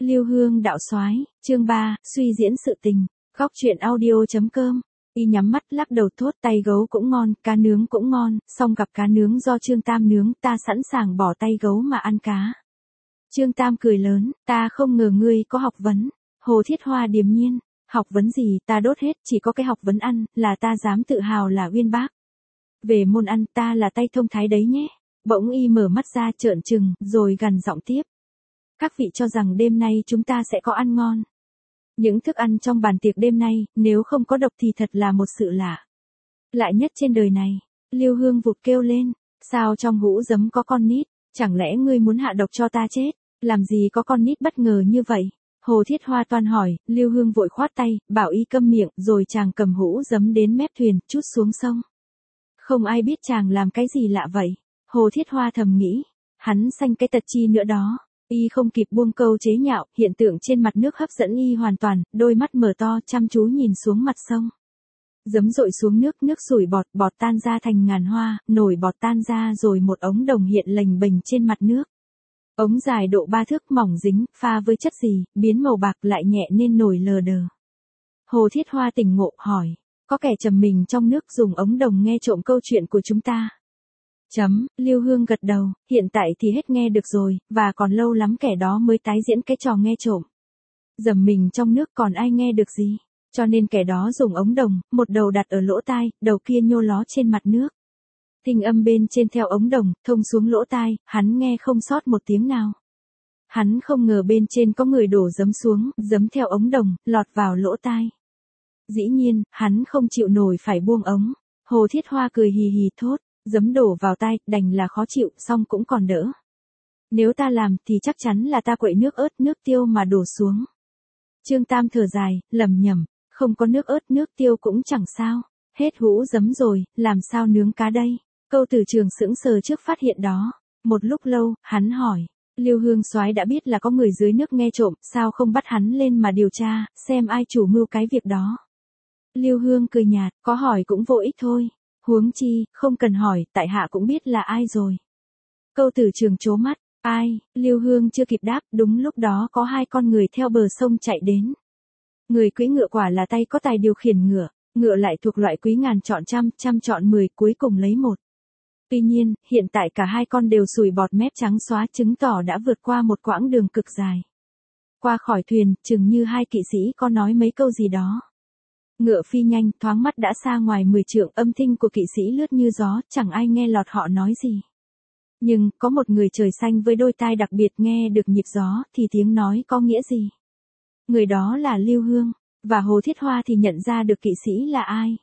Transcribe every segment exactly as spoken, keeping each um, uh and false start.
Liêu Hương đạo soái, chương ba, suy diễn sự tình. Góc truyện audio.com. Y nhắm mắt lắc đầu thốt, tay gấu cũng ngon, cá nướng cũng ngon, song gặp cá nướng do Trương Tam nướng, ta sẵn sàng bỏ tay gấu mà ăn cá. Trương Tam cười lớn, ta không ngờ ngươi có học vấn. Hồ Thiết Hoa điềm nhiên, học vấn gì, ta đốt hết, chỉ có cái học vấn ăn, là ta dám tự hào là uyên bác. Về môn ăn, ta là tay thông thái đấy nhé. Bỗng y mở mắt ra trợn trừng, rồi gằn giọng tiếp. Các vị cho rằng đêm nay chúng ta sẽ có ăn ngon. Những thức ăn trong bàn tiệc đêm nay, nếu không có độc thì thật là một sự lạ. Lạ nhất trên đời này. Liêu Hương vụt kêu lên, sao trong hũ giấm có con nít, chẳng lẽ ngươi muốn hạ độc cho ta chết, làm gì có con nít bất ngờ như vậy. Hồ Thiết Hoa toan hỏi, Liêu Hương vội khoát tay, bảo y câm miệng, rồi chàng cầm hũ giấm đến mép thuyền, trút xuống sông. Không ai biết chàng làm cái gì lạ vậy. Hồ Thiết Hoa thầm nghĩ, hắn sanh cái tật chi nữa đó. Y không kịp buông câu chế nhạo, hiện tượng trên mặt nước hấp dẫn y hoàn toàn, đôi mắt mở to chăm chú nhìn xuống mặt sông. Giấm dội xuống nước, nước sủi bọt, bọt tan ra thành ngàn hoa, nổi bọt tan ra rồi một ống đồng hiện lềnh bềnh trên mặt nước. Ống dài độ ba thước mỏng dính, pha với chất gì, biến màu bạc lại nhẹ nên nổi lờ đờ. Hồ Thiết Hoa tỉnh ngộ, hỏi, có kẻ trầm mình trong nước dùng ống đồng nghe trộm câu chuyện của chúng ta. Chấm, Liêu Hương gật đầu, hiện tại thì hết nghe được rồi, và còn lâu lắm kẻ đó mới tái diễn cái trò nghe trộm. Dầm mình trong nước còn ai nghe được gì, cho nên kẻ đó dùng ống đồng, một đầu đặt ở lỗ tai, đầu kia nhô ló trên mặt nước. Thanh âm bên trên theo ống đồng, thông xuống lỗ tai, hắn nghe không sót một tiếng nào. Hắn không ngờ bên trên có người đổ giấm xuống, giấm theo ống đồng, lọt vào lỗ tai. Dĩ nhiên, hắn không chịu nổi phải buông ống. Hồ Thiết Hoa cười hì hì thốt. Giấm đổ vào tai, đành là khó chịu, song cũng còn đỡ. Nếu ta làm thì chắc chắn là ta quậy nước ớt nước tiêu mà đổ xuống. Trương Tam thở dài, lẩm nhẩm, không có nước ớt nước tiêu cũng chẳng sao. Hết hũ giấm rồi, làm sao nướng cá đây? Câu Tử Trường sững sờ trước phát hiện đó. Một lúc lâu, hắn hỏi, Liêu Hương soái đã biết là có người dưới nước nghe trộm, sao không bắt hắn lên mà điều tra, xem ai chủ mưu cái việc đó? Liêu Hương cười nhạt, có hỏi cũng vô ích thôi. Huống chi, không cần hỏi, tại hạ cũng biết là ai rồi. Câu Tử Trường trố mắt, ai, Liêu Hương chưa kịp đáp, đúng lúc đó có hai con người theo bờ sông chạy đến. Người cưỡi ngựa quả là tay có tài điều khiển ngựa, ngựa lại thuộc loại quý ngàn chọn trăm, trăm chọn mười, cuối cùng lấy một. Tuy nhiên, hiện tại cả hai con đều sùi bọt mép trắng xóa, chứng tỏ đã vượt qua một quãng đường cực dài. Qua khỏi thuyền, chừng như hai kỵ sĩ có nói mấy câu gì đó. Ngựa phi nhanh, thoáng mắt đã xa ngoài mười trượng, âm thanh của kỵ sĩ lướt như gió, chẳng ai nghe lọt họ nói gì. Nhưng, có một người trời xanh với đôi tai đặc biệt nghe được nhịp gió, thì tiếng nói có nghĩa gì? Người đó là Liêu Hương, và Hồ Thiết Hoa thì nhận ra được kỵ sĩ là ai?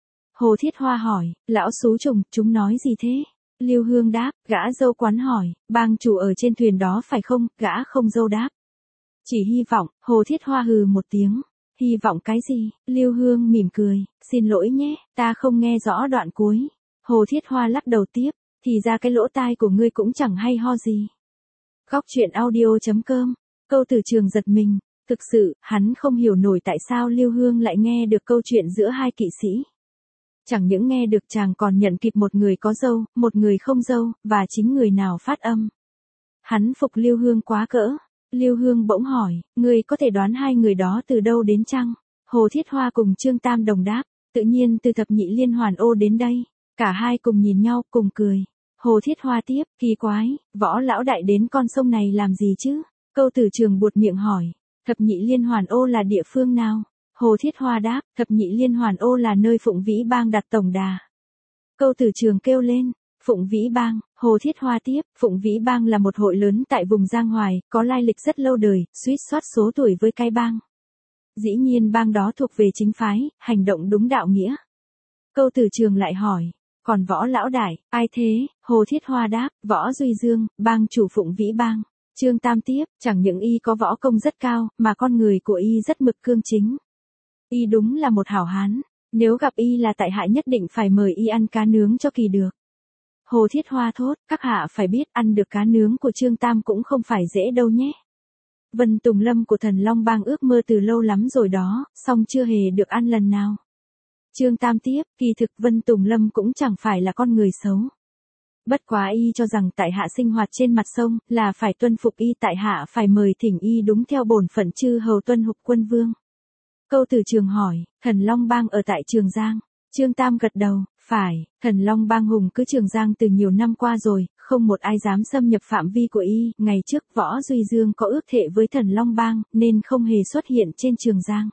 Hồ Thiết Hoa hỏi, lão xú trùng, chúng nói gì thế? Liêu Hương đáp, gã dâu quán hỏi, bang chủ ở trên thuyền đó phải không? Gã không dâu đáp. Chỉ hy vọng, Hồ Thiết Hoa hừ một tiếng. Hy vọng cái gì? Liêu Hương mỉm cười, xin lỗi nhé, ta không nghe rõ đoạn cuối. Hồ Thiết Hoa lắc đầu tiếp, thì ra cái lỗ tai của ngươi cũng chẳng hay ho gì. Góc truyện audio.com. Câu Tử Trường giật mình, thực sự, hắn không hiểu nổi tại sao Liêu Hương lại nghe được câu chuyện giữa hai kỵ sĩ. Chẳng những nghe được, chàng còn nhận kịp một người có dâu, một người không dâu, và chính người nào phát âm. Hắn phục Liêu Hương quá cỡ. Liêu Hương bỗng hỏi, ngươi có thể đoán hai người đó từ đâu đến chăng? Hồ Thiết Hoa cùng Trương Tam đồng đáp, tự nhiên từ thập nhị liên hoàn ô đến đây. Cả hai cùng nhìn nhau, cùng cười. Hồ Thiết Hoa tiếp, kỳ quái, võ lão đại đến con sông này làm gì chứ? Câu Tử Trường buột miệng hỏi, thập nhị liên hoàn ô là địa phương nào? Hồ Thiết Hoa đáp, thập nhị liên hoàn ô là nơi Phụng Vĩ Bang đặt tổng đà. Câu Tử Trường kêu lên, Phụng Vĩ Bang. Hồ Thiết Hoa tiếp, Phụng Vĩ Bang là một hội lớn tại vùng Giang Hoài, có lai lịch rất lâu đời, suýt soát số tuổi với cái bang. Dĩ nhiên bang đó thuộc về chính phái, hành động đúng đạo nghĩa. Câu Tử Trường lại hỏi, còn võ lão đại, ai thế? Hồ Thiết Hoa đáp, Võ Duy Dương, bang chủ Phụng Vĩ Bang. Trương Tam tiếp, chẳng những y có võ công rất cao, mà con người của y rất mực cương chính. Y đúng là một hảo hán, nếu gặp y là tại hạ nhất định phải mời y ăn cá nướng cho kỳ được. Hồ Thiết Hoa thốt, các hạ phải biết ăn được cá nướng của Trương Tam cũng không phải dễ đâu nhé. Vân Tùng Lâm của Thần Long Bang ước mơ từ lâu lắm rồi đó, song chưa hề được ăn lần nào. Trương Tam tiếp, kỳ thực Vân Tùng Lâm cũng chẳng phải là con người xấu. Bất quá y cho rằng tại hạ sinh hoạt trên mặt sông, là phải tuân phục y, tại hạ phải mời thỉnh y đúng theo bổn phận chư hầu tuân hục quân vương. Câu Tử Trường hỏi, Thần Long Bang ở tại Trường Giang. Trương Tam gật đầu, phải, Thần Long Bang hùng cứ Trường Giang từ nhiều năm qua rồi, không một ai dám xâm nhập phạm vi của y, ngày trước Võ Duy Dương có ước thệ với Thần Long Bang, nên không hề xuất hiện trên Trường Giang.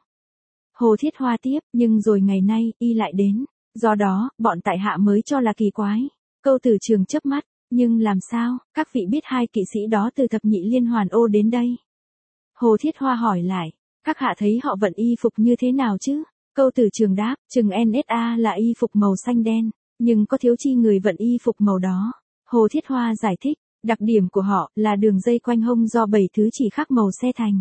Hồ Thiết Hoa tiếp, nhưng rồi ngày nay, y lại đến, do đó, bọn tại hạ mới cho là kỳ quái. Câu Tử Trường chớp mắt, nhưng làm sao, các vị biết hai kỵ sĩ đó từ thập nhị liên hoàn ô đến đây? Hồ Thiết Hoa hỏi lại, các hạ thấy họ vận y phục như thế nào chứ? Câu Tử Trường đáp, chừng en ét a là y phục màu xanh đen, nhưng có thiếu chi người vận y phục màu đó. Hồ Thiết Hoa giải thích, đặc điểm của họ là đường dây quanh hông do bảy thứ chỉ khác màu xe thành.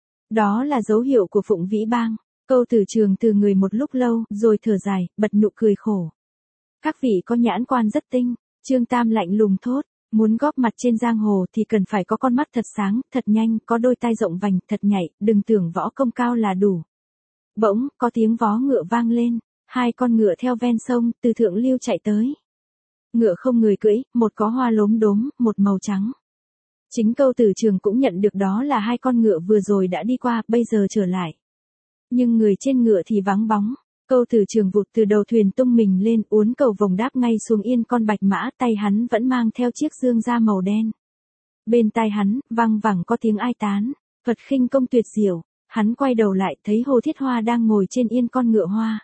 Đó là dấu hiệu của Phụng Vĩ Bang. Câu Tử Trường từ người một lúc lâu, rồi thở dài, bật nụ cười khổ. Các vị có nhãn quan rất tinh. Trương Tam lạnh lùng thốt, muốn góp mặt trên giang hồ thì cần phải có con mắt thật sáng, thật nhanh, có đôi tai rộng vành, thật nhạy, đừng tưởng võ công cao là đủ. Bỗng, có tiếng vó ngựa vang lên, hai con ngựa theo ven sông, từ Thượng Lưu chạy tới. Ngựa không người cưỡi, một có hoa lốm đốm, một màu trắng. Chính Câu Tử Trường cũng nhận được đó là hai con ngựa vừa rồi đã đi qua, bây giờ trở lại. Nhưng người trên ngựa thì vắng bóng. Câu Tử Trường vụt từ đầu thuyền tung mình lên, uốn cầu vòng đáp ngay xuống yên con bạch mã, tay hắn vẫn mang theo chiếc dương da màu đen. Bên tai hắn, văng vẳng có tiếng ai tán, Phật khinh công tuyệt diệu. Hắn quay đầu lại, thấy Hồ Thiết Hoa đang ngồi trên yên con ngựa hoa.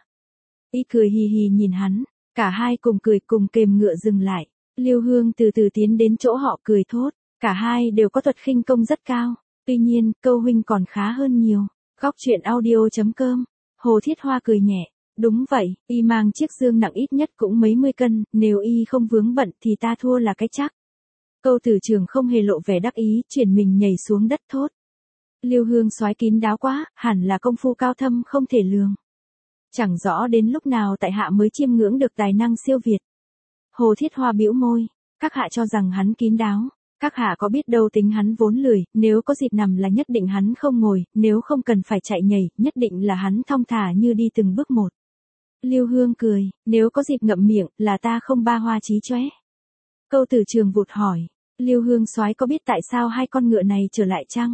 Y cười hì hì nhìn hắn, cả hai cùng cười cùng kềm ngựa dừng lại. Liêu Hương từ từ tiến đến chỗ họ cười thốt, cả hai đều có thuật khinh công rất cao, tuy nhiên, Câu huynh còn khá hơn nhiều. Góc truyện audio chấm com. Hồ Thiết Hoa cười nhẹ, đúng vậy, y mang chiếc dương nặng ít nhất cũng mấy mươi cân, nếu y không vướng bận thì ta thua là cái chắc. Câu Tử Trường không hề lộ vẻ đắc ý, chuyển mình nhảy xuống đất thốt. Liêu Hương soái kín đáo quá, hẳn là công phu cao thâm không thể lường. Chẳng rõ đến lúc nào tại hạ mới chiêm ngưỡng được tài năng siêu việt. Hồ Thiết Hoa bĩu môi, các hạ cho rằng hắn kín đáo. Các hạ có biết đâu tính hắn vốn lười, nếu có dịp nằm là nhất định hắn không ngồi, nếu không cần phải chạy nhảy, nhất định là hắn thong thả như đi từng bước một. Liêu Hương cười, nếu có dịp ngậm miệng, là ta không ba hoa trí chóe. Câu Tử Trường vụt hỏi, Liêu Hương soái có biết tại sao hai con ngựa này trở lại chăng?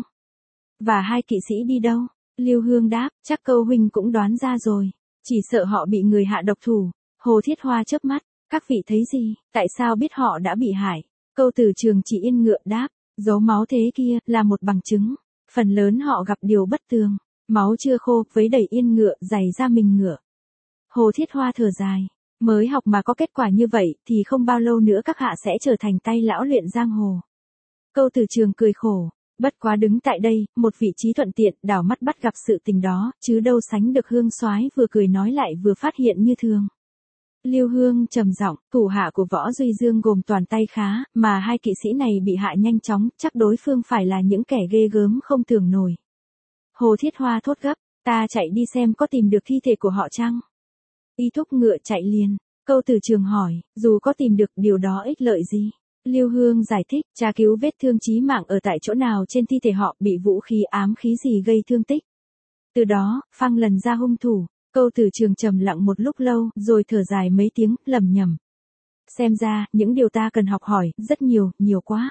Và hai kỵ sĩ đi đâu? Liêu Hương đáp, chắc Câu huynh cũng đoán ra rồi, chỉ sợ họ bị người hạ độc thủ. Hồ Thiết Hoa chớp mắt, các vị thấy gì, tại sao biết họ đã bị hại? Câu Tử Trường chỉ yên ngựa đáp, dấu máu thế kia, là một bằng chứng. Phần lớn họ gặp điều bất tường. Máu chưa khô, với đẩy yên ngựa, giày ra mình ngựa. Hồ Thiết Hoa thở dài. Mới học mà có kết quả như vậy, thì không bao lâu nữa các hạ sẽ trở thành tay lão luyện giang hồ. Câu Tử Trường cười khổ. Bất quá đứng tại đây, một vị trí thuận tiện, đảo mắt bắt gặp sự tình đó, chứ đâu sánh được Hương soái vừa cười nói lại vừa phát hiện như thường. Liêu Hương trầm giọng, thủ hạ của Võ Duy Dương gồm toàn tay khá, mà hai kỵ sĩ này bị hại nhanh chóng, chắc đối phương phải là những kẻ ghê gớm không tưởng nổi. Hồ Thiết Hoa thốt gấp, ta chạy đi xem có tìm được thi thể của họ chăng? Y thúc ngựa chạy liền. Câu Tử Trường hỏi, dù có tìm được điều đó ích lợi gì? Liêu Hương giải thích, tra cứu vết thương chí mạng ở tại chỗ nào trên thi thể họ, bị vũ khí ám khí gì gây thương tích. Từ đó, phang lần ra hung thủ. Câu Tử Trường trầm lặng một lúc lâu, rồi thở dài mấy tiếng, lẩm nhẩm. Xem ra, những điều ta cần học hỏi, rất nhiều, nhiều quá.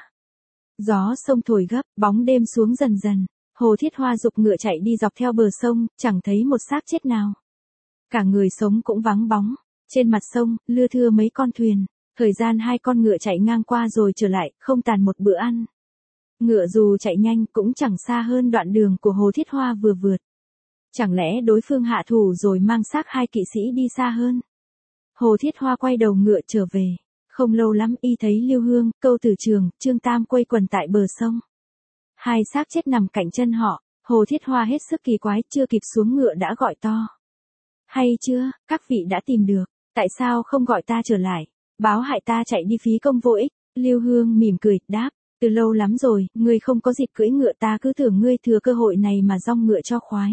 Gió sông thổi gấp, bóng đêm xuống dần dần. Hồ Thiết Hoa giục ngựa chạy đi dọc theo bờ sông, chẳng thấy một xác chết nào. Cả người sống cũng vắng bóng. Trên mặt sông, lưa thưa mấy con thuyền. Thời gian hai con ngựa chạy ngang qua rồi trở lại, không tàn một bữa ăn. Ngựa dù chạy nhanh, cũng chẳng xa hơn đoạn đường của Hồ Thiết Hoa vừa vượt. Chẳng lẽ đối phương hạ thủ rồi mang xác hai kỵ sĩ đi xa hơn? Hồ Thiết Hoa quay đầu ngựa trở về. Không lâu lắm y thấy Liêu Hương, Câu Tử Trường, Trương Tam quây quần tại bờ sông. Hai xác chết nằm cạnh chân họ. Hồ Thiết Hoa hết sức kỳ quái, chưa kịp xuống ngựa đã gọi to. Hay chưa, các vị đã tìm được, tại sao không gọi ta trở lại? Báo hại ta chạy đi phí công vô ích. Liêu Hương mỉm cười, đáp, từ lâu lắm rồi, ngươi không có dịp cưỡi ngựa, ta cứ tưởng ngươi thừa cơ hội này mà dong ngựa cho khoái.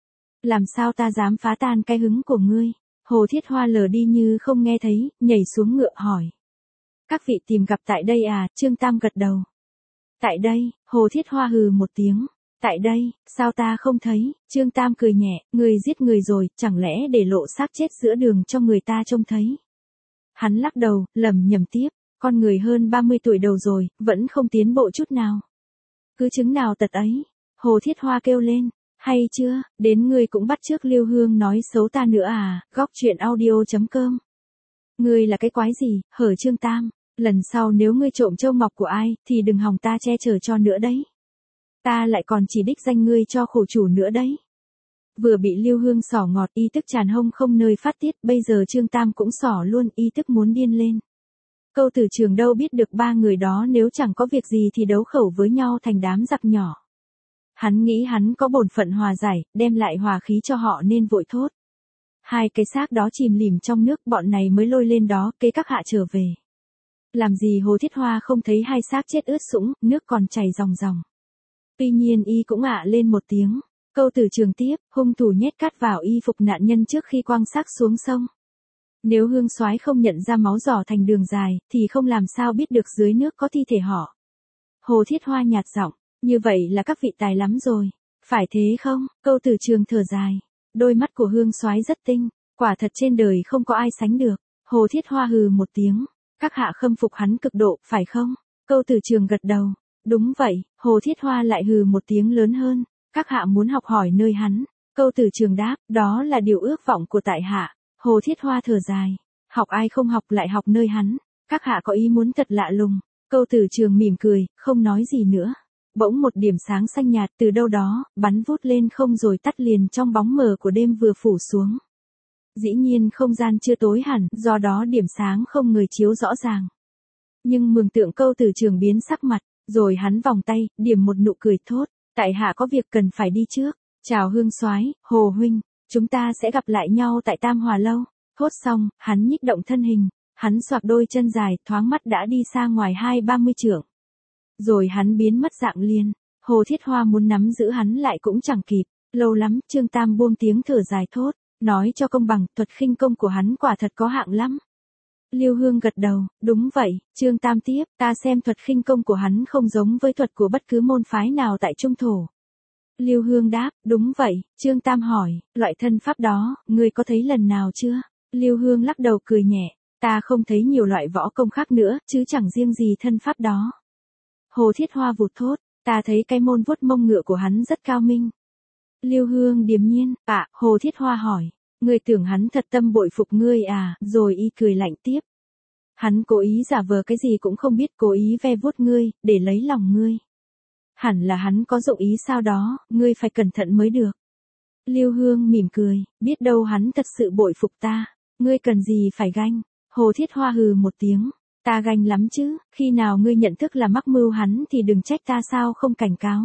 Làm sao ta dám phá tan cái hứng của ngươi? Hồ Thiết Hoa lờ đi như không nghe thấy, nhảy xuống ngựa hỏi. Các vị tìm gặp tại đây à? Trương Tam gật đầu. Tại đây, Hồ Thiết Hoa hừ một tiếng. Tại đây, sao ta không thấy? Trương Tam cười nhẹ, người giết người rồi, chẳng lẽ để lộ xác chết giữa đường cho người ta trông thấy? Hắn lắc đầu, lẩm nhẩm tiếp, Con người hơn ba mươi tuổi đầu rồi, vẫn không tiến bộ chút nào. Cứ chứng nào tật ấy. Hồ Thiết Hoa kêu lên. Hay chưa, đến ngươi cũng bắt chước Lưu Hương nói xấu ta nữa à, góc chuyện audio chấm com. Ngươi là cái quái gì, hở Trương Tam, lần sau nếu ngươi trộm châu ngọc của ai, thì đừng hòng ta che chở cho nữa đấy. Ta lại còn chỉ đích danh ngươi cho khổ chủ nữa đấy. Vừa bị Lưu Hương xỏ ngọt y tức tràn hông không nơi phát tiết, bây giờ Trương Tam cũng xỏ luôn y tức muốn điên lên. Câu Tử Trường đâu biết được ba người đó nếu chẳng có việc gì thì đấu khẩu với nhau thành đám giặc nhỏ. Hắn nghĩ hắn có bổn phận hòa giải, đem lại hòa khí cho họ nên vội thốt. Hai cái xác đó chìm lìm trong nước, bọn này mới lôi lên đó, kế các hạ trở về. Làm gì Hồ Thiết Hoa không thấy hai xác chết ướt sũng, nước còn chảy ròng ròng. Tuy nhiên y cũng ạ lên một tiếng. Câu Tử Trường tiếp, hung thủ nhét cát vào y phục nạn nhân trước khi quăng xác xuống sông. Nếu Hương Soái không nhận ra máu giỏ thành đường dài, thì không làm sao biết được dưới nước có thi thể họ. Hồ Thiết Hoa nhạt giọng, như vậy là các vị tài lắm rồi. Phải thế không? Câu Tử Trường thở dài. Đôi mắt của Hương Soái rất tinh, quả thật trên đời không có ai sánh được. Hồ Thiết Hoa hừ một tiếng. Các hạ khâm phục hắn cực độ, phải không? Câu Tử Trường gật đầu. Đúng vậy. Hồ Thiết Hoa lại hừ một tiếng lớn hơn. Các hạ muốn học hỏi nơi hắn. Câu Tử Trường đáp, đó là điều ước vọng của tại hạ. Hồ Thiết Hoa thở dài. Học ai không học lại học nơi hắn. Các hạ có ý muốn thật lạ lùng. Câu Tử Trường mỉm cười, không nói gì nữa. Bỗng một điểm sáng xanh nhạt từ đâu đó, bắn vút lên không rồi tắt liền trong bóng mờ của đêm vừa phủ xuống. Dĩ nhiên không gian chưa tối hẳn, do đó điểm sáng không người chiếu rõ ràng. Nhưng mường tượng Câu Tử Trường biến sắc mặt, rồi hắn vòng tay, điểm một nụ cười thốt. Tại hạ có việc cần phải đi trước. Chào Hương Soái, Hồ huynh, chúng ta sẽ gặp lại nhau tại Tam Hòa lâu. Thốt xong, hắn nhích động thân hình, hắn xoạc đôi chân dài, thoáng mắt đã đi xa ngoài hai ba mươi trượng. Rồi hắn biến mất dạng liền. Hồ Thiết Hoa muốn nắm giữ hắn lại cũng chẳng kịp. Lâu lắm, Trương Tam buông tiếng thở dài thốt, nói cho công bằng, thuật khinh công của hắn quả thật có hạng lắm. Lưu Hương gật đầu, đúng vậy. Trương Tam tiếp, ta xem thuật khinh công của hắn không giống với thuật của bất cứ môn phái nào tại Trung Thổ. Lưu Hương đáp, đúng vậy. Trương Tam hỏi, loại thân pháp đó, ngươi có thấy lần nào chưa? Lưu Hương lắc đầu cười nhẹ, ta không thấy nhiều loại võ công khác nữa, chứ chẳng riêng gì thân pháp đó. Hồ Thiết Hoa vụt thốt, ta thấy cái môn vuốt mông ngựa của hắn rất cao minh. Lưu Hương điềm nhiên, ạ, Hồ Thiết Hoa hỏi, ngươi tưởng hắn thật tâm bội phục ngươi à, rồi y cười lạnh tiếp. Hắn cố ý giả vờ cái gì cũng không biết, cố ý ve vuốt ngươi, để lấy lòng ngươi. Hẳn là hắn có dụng ý sao đó, ngươi phải cẩn thận mới được. Lưu Hương mỉm cười, biết đâu hắn thật sự bội phục ta, ngươi cần gì phải ganh. Hồ Thiết Hoa hừ một tiếng, ta ganh lắm chứ, khi nào ngươi nhận thức là mắc mưu hắn thì đừng trách ta sao không cảnh cáo.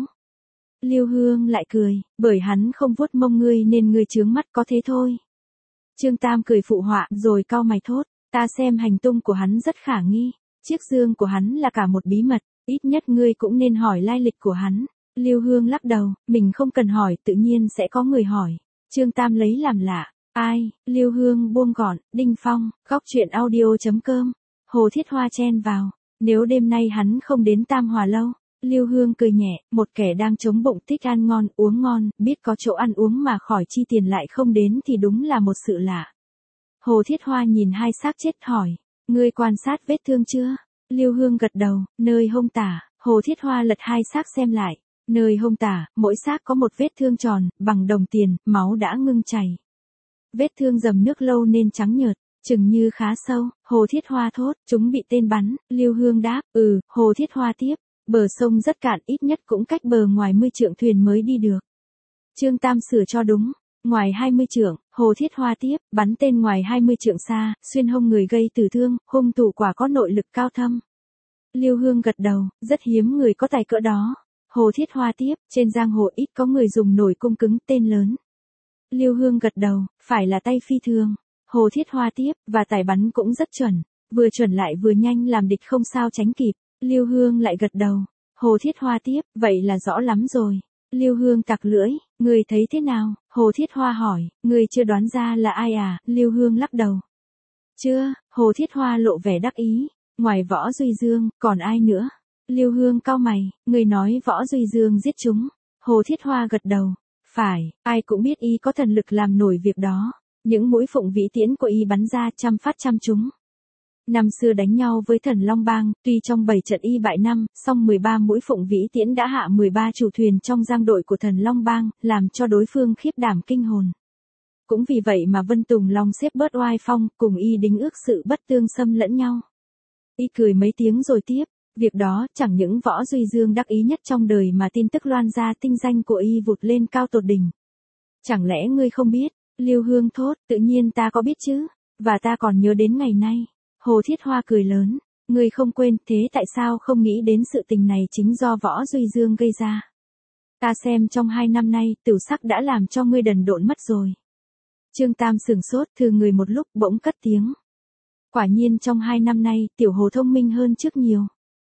Lưu Hương lại cười, bởi hắn không vuốt mông ngươi nên ngươi chướng mắt có thế thôi. Trương Tam cười phụ họa, rồi cau mày thốt, ta xem hành tung của hắn rất khả nghi, chiếc dương của hắn là cả một bí mật, ít nhất ngươi cũng nên hỏi lai lịch của hắn. Lưu Hương lắc đầu, mình không cần hỏi, tự nhiên sẽ có người hỏi. Trương Tam lấy làm lạ, ai? Lưu Hương buông gọn, Đinh Phong, góc chuyện audio chấm com. Hồ Thiết Hoa chen vào, nếu đêm nay hắn không đến Tam Hòa lâu. Lưu Hương cười nhẹ, một kẻ đang chống bụng thích ăn ngon, uống ngon, biết có chỗ ăn uống mà khỏi chi tiền lại không đến thì đúng là một sự lạ. Hồ Thiết Hoa nhìn hai xác chết hỏi, ngươi quan sát vết thương chưa? Lưu Hương gật đầu, nơi hông tả. Hồ Thiết Hoa lật hai xác xem lại, nơi hông tả, mỗi xác có một vết thương tròn, bằng đồng tiền, máu đã ngưng chảy. Vết thương dầm nước lâu nên trắng nhợt, chừng như khá sâu. Hồ Thiết Hoa thốt, chúng bị tên bắn. Lưu Hương đáp, ừ. Hồ Thiết Hoa tiếp, bờ sông rất cạn, ít nhất cũng cách bờ ngoài mươi trượng thuyền mới đi được. Trương Tam sửa cho đúng, ngoài hai mươi trượng. Hồ Thiết Hoa tiếp, bắn tên ngoài hai mươi trượng xa, xuyên hông người gây tử thương, hung thủ quả có nội lực cao thâm. Lưu Hương gật đầu, rất hiếm người có tài cỡ đó. Hồ Thiết Hoa tiếp, trên giang hồ ít có người dùng nổi cung cứng tên lớn. Lưu Hương gật đầu, phải là tay phi thường. Hồ Thiết Hoa tiếp, và tài bắn cũng rất chuẩn, vừa chuẩn lại vừa nhanh làm địch không sao tránh kịp. Lưu Hương lại gật đầu. Hồ Thiết Hoa tiếp, vậy là rõ lắm rồi. Lưu Hương tặc lưỡi, người thấy thế nào? Hồ Thiết Hoa hỏi, người chưa đoán ra là ai à? Lưu Hương lắc đầu. Chưa. Hồ Thiết Hoa lộ vẻ đắc ý, ngoài Võ Duy Dương, còn ai nữa? Lưu Hương cau mày, người nói Võ Duy Dương giết chúng. Hồ Thiết Hoa gật đầu, phải, ai cũng biết y có thần lực làm nổi việc đó. Những mũi phụng vĩ tiễn của y bắn ra trăm phát trăm trúng. Năm xưa đánh nhau với thần Long Bang, tuy trong bảy trận y bại năm, song mười ba mũi Phụng Vĩ Tiễn đã hạ mười ba chủ thuyền trong giang đội của thần Long Bang, làm cho đối phương khiếp đảm kinh hồn. Cũng vì vậy mà Vân Tùng Long xếp bớt oai phong, cùng y đính ước sự bất tương xâm lẫn nhau. Y cười mấy tiếng rồi tiếp, việc đó chẳng những Võ Duy Dương đắc ý nhất trong đời mà tin tức loan ra tinh danh của y vụt lên cao tột đỉnh. Chẳng lẽ ngươi không biết? Lưu Hương thốt, tự nhiên ta có biết chứ, và ta còn nhớ đến ngày nay. Hồ Thiết Hoa cười lớn, ngươi không quên, thế tại sao không nghĩ đến sự tình này chính do Võ Duy Dương gây ra? Ta xem trong hai năm nay, Tửu Sắc đã làm cho ngươi đần độn mất rồi. Trương Tam sửng sốt, thừ người một lúc, bỗng cất tiếng. Quả nhiên trong hai năm nay, Tiểu Hồ thông minh hơn trước nhiều.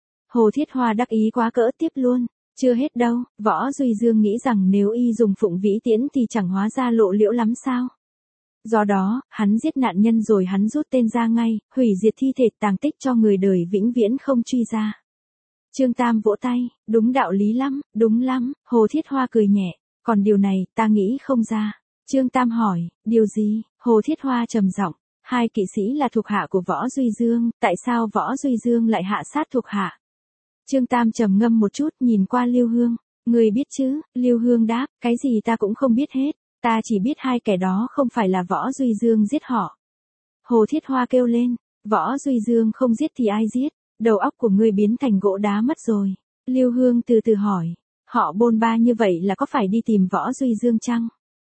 Hồ Thiết Hoa đắc ý quá cỡ tiếp luôn, chưa hết đâu, Võ Duy Dương nghĩ rằng nếu y dùng Phụng Vĩ Tiễn thì chẳng hóa ra lộ liễu lắm sao. Do đó, hắn giết nạn nhân rồi hắn rút tên ra ngay, hủy diệt thi thể tàng tích cho người đời vĩnh viễn không truy ra. Trương Tam vỗ tay, đúng đạo lý lắm, đúng lắm, Hồ Thiết Hoa cười nhẹ, còn điều này ta nghĩ không ra. Trương Tam hỏi, điều gì? Hồ Thiết Hoa trầm giọng, hai kỵ sĩ là thuộc hạ của Võ Duy Dương, tại sao Võ Duy Dương lại hạ sát thuộc hạ? Trương Tam trầm ngâm một chút nhìn qua Lưu Hương, người biết chứ? Lưu Hương đáp, cái gì ta cũng không biết hết, ta chỉ biết hai kẻ đó không phải là Võ Duy Dương giết họ. Hồ Thiết Hoa kêu lên, Võ Duy Dương không giết thì ai giết, đầu óc của ngươi biến thành gỗ đá mất rồi. Lưu Hương từ từ hỏi, họ bôn ba như vậy là có phải đi tìm Võ Duy Dương chăng?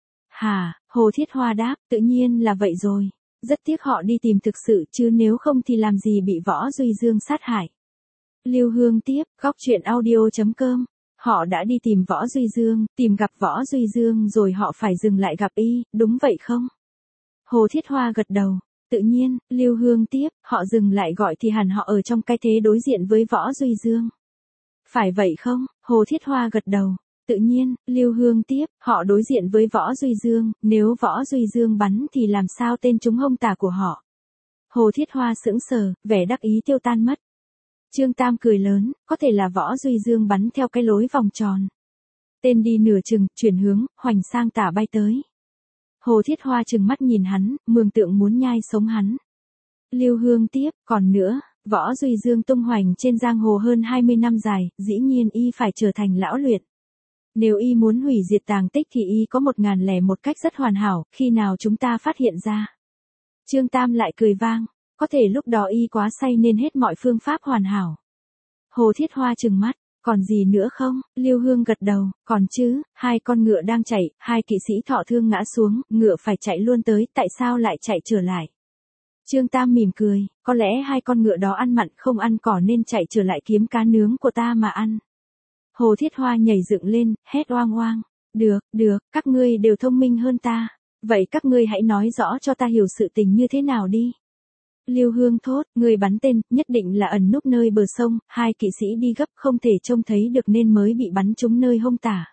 Hà, Hồ Thiết Hoa đáp, tự nhiên là vậy rồi. Rất tiếc họ đi tìm thực sự chứ nếu không thì làm gì bị Võ Duy Dương sát hại. Lưu Hương tiếp, góc truyện audio chấm com. Họ đã đi tìm Võ Duy Dương, tìm gặp Võ Duy Dương rồi họ phải dừng lại gặp y, đúng vậy không? Hồ Thiết Hoa gật đầu. Tự nhiên, Lưu Hương tiếp, họ dừng lại gọi thì hẳn họ ở trong cái thế đối diện với Võ Duy Dương. Phải vậy không? Hồ Thiết Hoa gật đầu. Tự nhiên, Lưu Hương tiếp, họ đối diện với Võ Duy Dương, nếu Võ Duy Dương bắn thì làm sao tên trúng hông tả của họ? Hồ Thiết Hoa sững sờ, vẻ đắc ý tiêu tan mất. Trương Tam cười lớn, có thể là Võ Duy Dương bắn theo cái lối vòng tròn. Tên đi nửa chừng, chuyển hướng, hoành sang tả bay tới. Hồ Thiết Hoa trừng mắt nhìn hắn, mường tượng muốn nhai sống hắn. Lưu Hương tiếp, còn nữa, Võ Duy Dương tung hoành trên giang hồ hơn hai mươi năm dài, dĩ nhiên y phải trở thành lão luyện. Nếu y muốn hủy diệt tàng tích thì y có một ngàn lẻ một cách rất hoàn hảo, khi nào chúng ta phát hiện ra. Trương Tam lại cười vang, có thể lúc đó y quá say nên hết mọi phương pháp hoàn hảo. Hồ Thiết Hoa trừng mắt, còn gì nữa không? Lưu Hương gật đầu, còn chứ, hai con ngựa đang chạy, hai kỵ sĩ thọ thương ngã xuống, ngựa phải chạy luôn tới, tại sao lại chạy trở lại? Trương Tam mỉm cười, có lẽ hai con ngựa đó ăn mặn không ăn cỏ nên chạy trở lại kiếm cá nướng của ta mà ăn. Hồ Thiết Hoa nhảy dựng lên, hét oang oang. Được, được, các ngươi đều thông minh hơn ta. Vậy các ngươi hãy nói rõ cho ta hiểu sự tình như thế nào đi. Lưu Hương thốt, người bắn tên, nhất định là ẩn núp nơi bờ sông, hai kỵ sĩ đi gấp không thể trông thấy được nên mới bị bắn trúng nơi hông tả.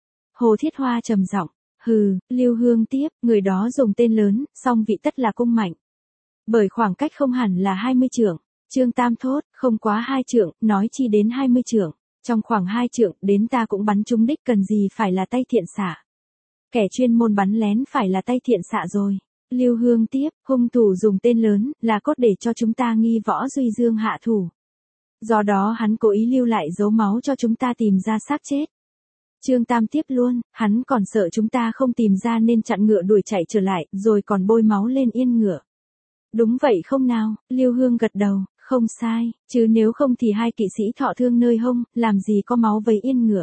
Hồ Thiết Hoa trầm giọng, hừ, Lưu Hương tiếp, người đó dùng tên lớn, song vị tất là cung mạnh. Bởi khoảng cách không hẳn là hai mươi trượng. Trương Tam thốt, không quá hai trượng, nói chi đến hai mươi trượng. Trong khoảng hai trượng, đến ta cũng bắn trúng đích cần gì phải là tay thiện xạ. Kẻ chuyên môn bắn lén phải là tay thiện xạ rồi. Lưu Hương tiếp, hung thủ dùng tên lớn, là cốt để cho chúng ta nghi Võ Duy Dương hạ thủ. Do đó hắn cố ý lưu lại dấu máu cho chúng ta tìm ra xác chết. Trương Tam tiếp luôn, hắn còn sợ chúng ta không tìm ra nên chặn ngựa đuổi chạy trở lại, rồi còn bôi máu lên yên ngựa. Đúng vậy không nào? Lưu Hương gật đầu, không sai, chứ nếu không thì hai kỵ sĩ thọ thương nơi hông, làm gì có máu vấy yên ngựa.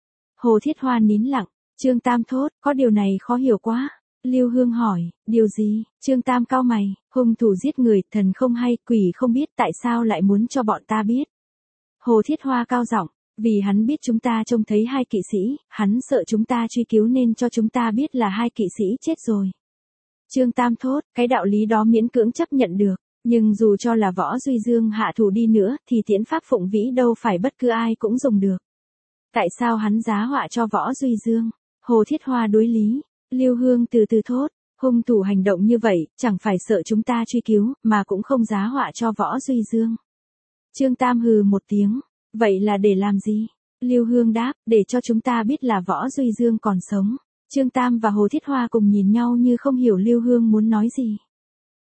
Hồ Thiết Hoa nín lặng, Trương Tam thốt, có điều này khó hiểu quá. Lưu Hương hỏi, điều gì? Trương Tam cau mày, hung thủ giết người, thần không hay, quỷ không biết, tại sao lại muốn cho bọn ta biết? Hồ Thiết Hoa cao giọng, vì hắn biết chúng ta trông thấy hai kỵ sĩ, hắn sợ chúng ta truy cứu nên cho chúng ta biết là hai kỵ sĩ chết rồi. Trương Tam thốt, cái đạo lý đó miễn cưỡng chấp nhận được, nhưng dù cho là Võ Duy Dương hạ thủ đi nữa thì tiễn pháp Phụng Vĩ đâu phải bất cứ ai cũng dùng được. Tại sao hắn giá họa cho Võ Duy Dương? Hồ Thiết Hoa đối lý. Lưu Hương từ từ thốt, hung thủ hành động như vậy, chẳng phải sợ chúng ta truy cứu, mà cũng không giá họa cho Võ Duy Dương. Trương Tam hừ một tiếng, vậy là để làm gì? Lưu Hương đáp, để cho chúng ta biết là Võ Duy Dương còn sống. Trương Tam và Hồ Thiết Hoa cùng nhìn nhau như không hiểu Lưu Hương muốn nói gì.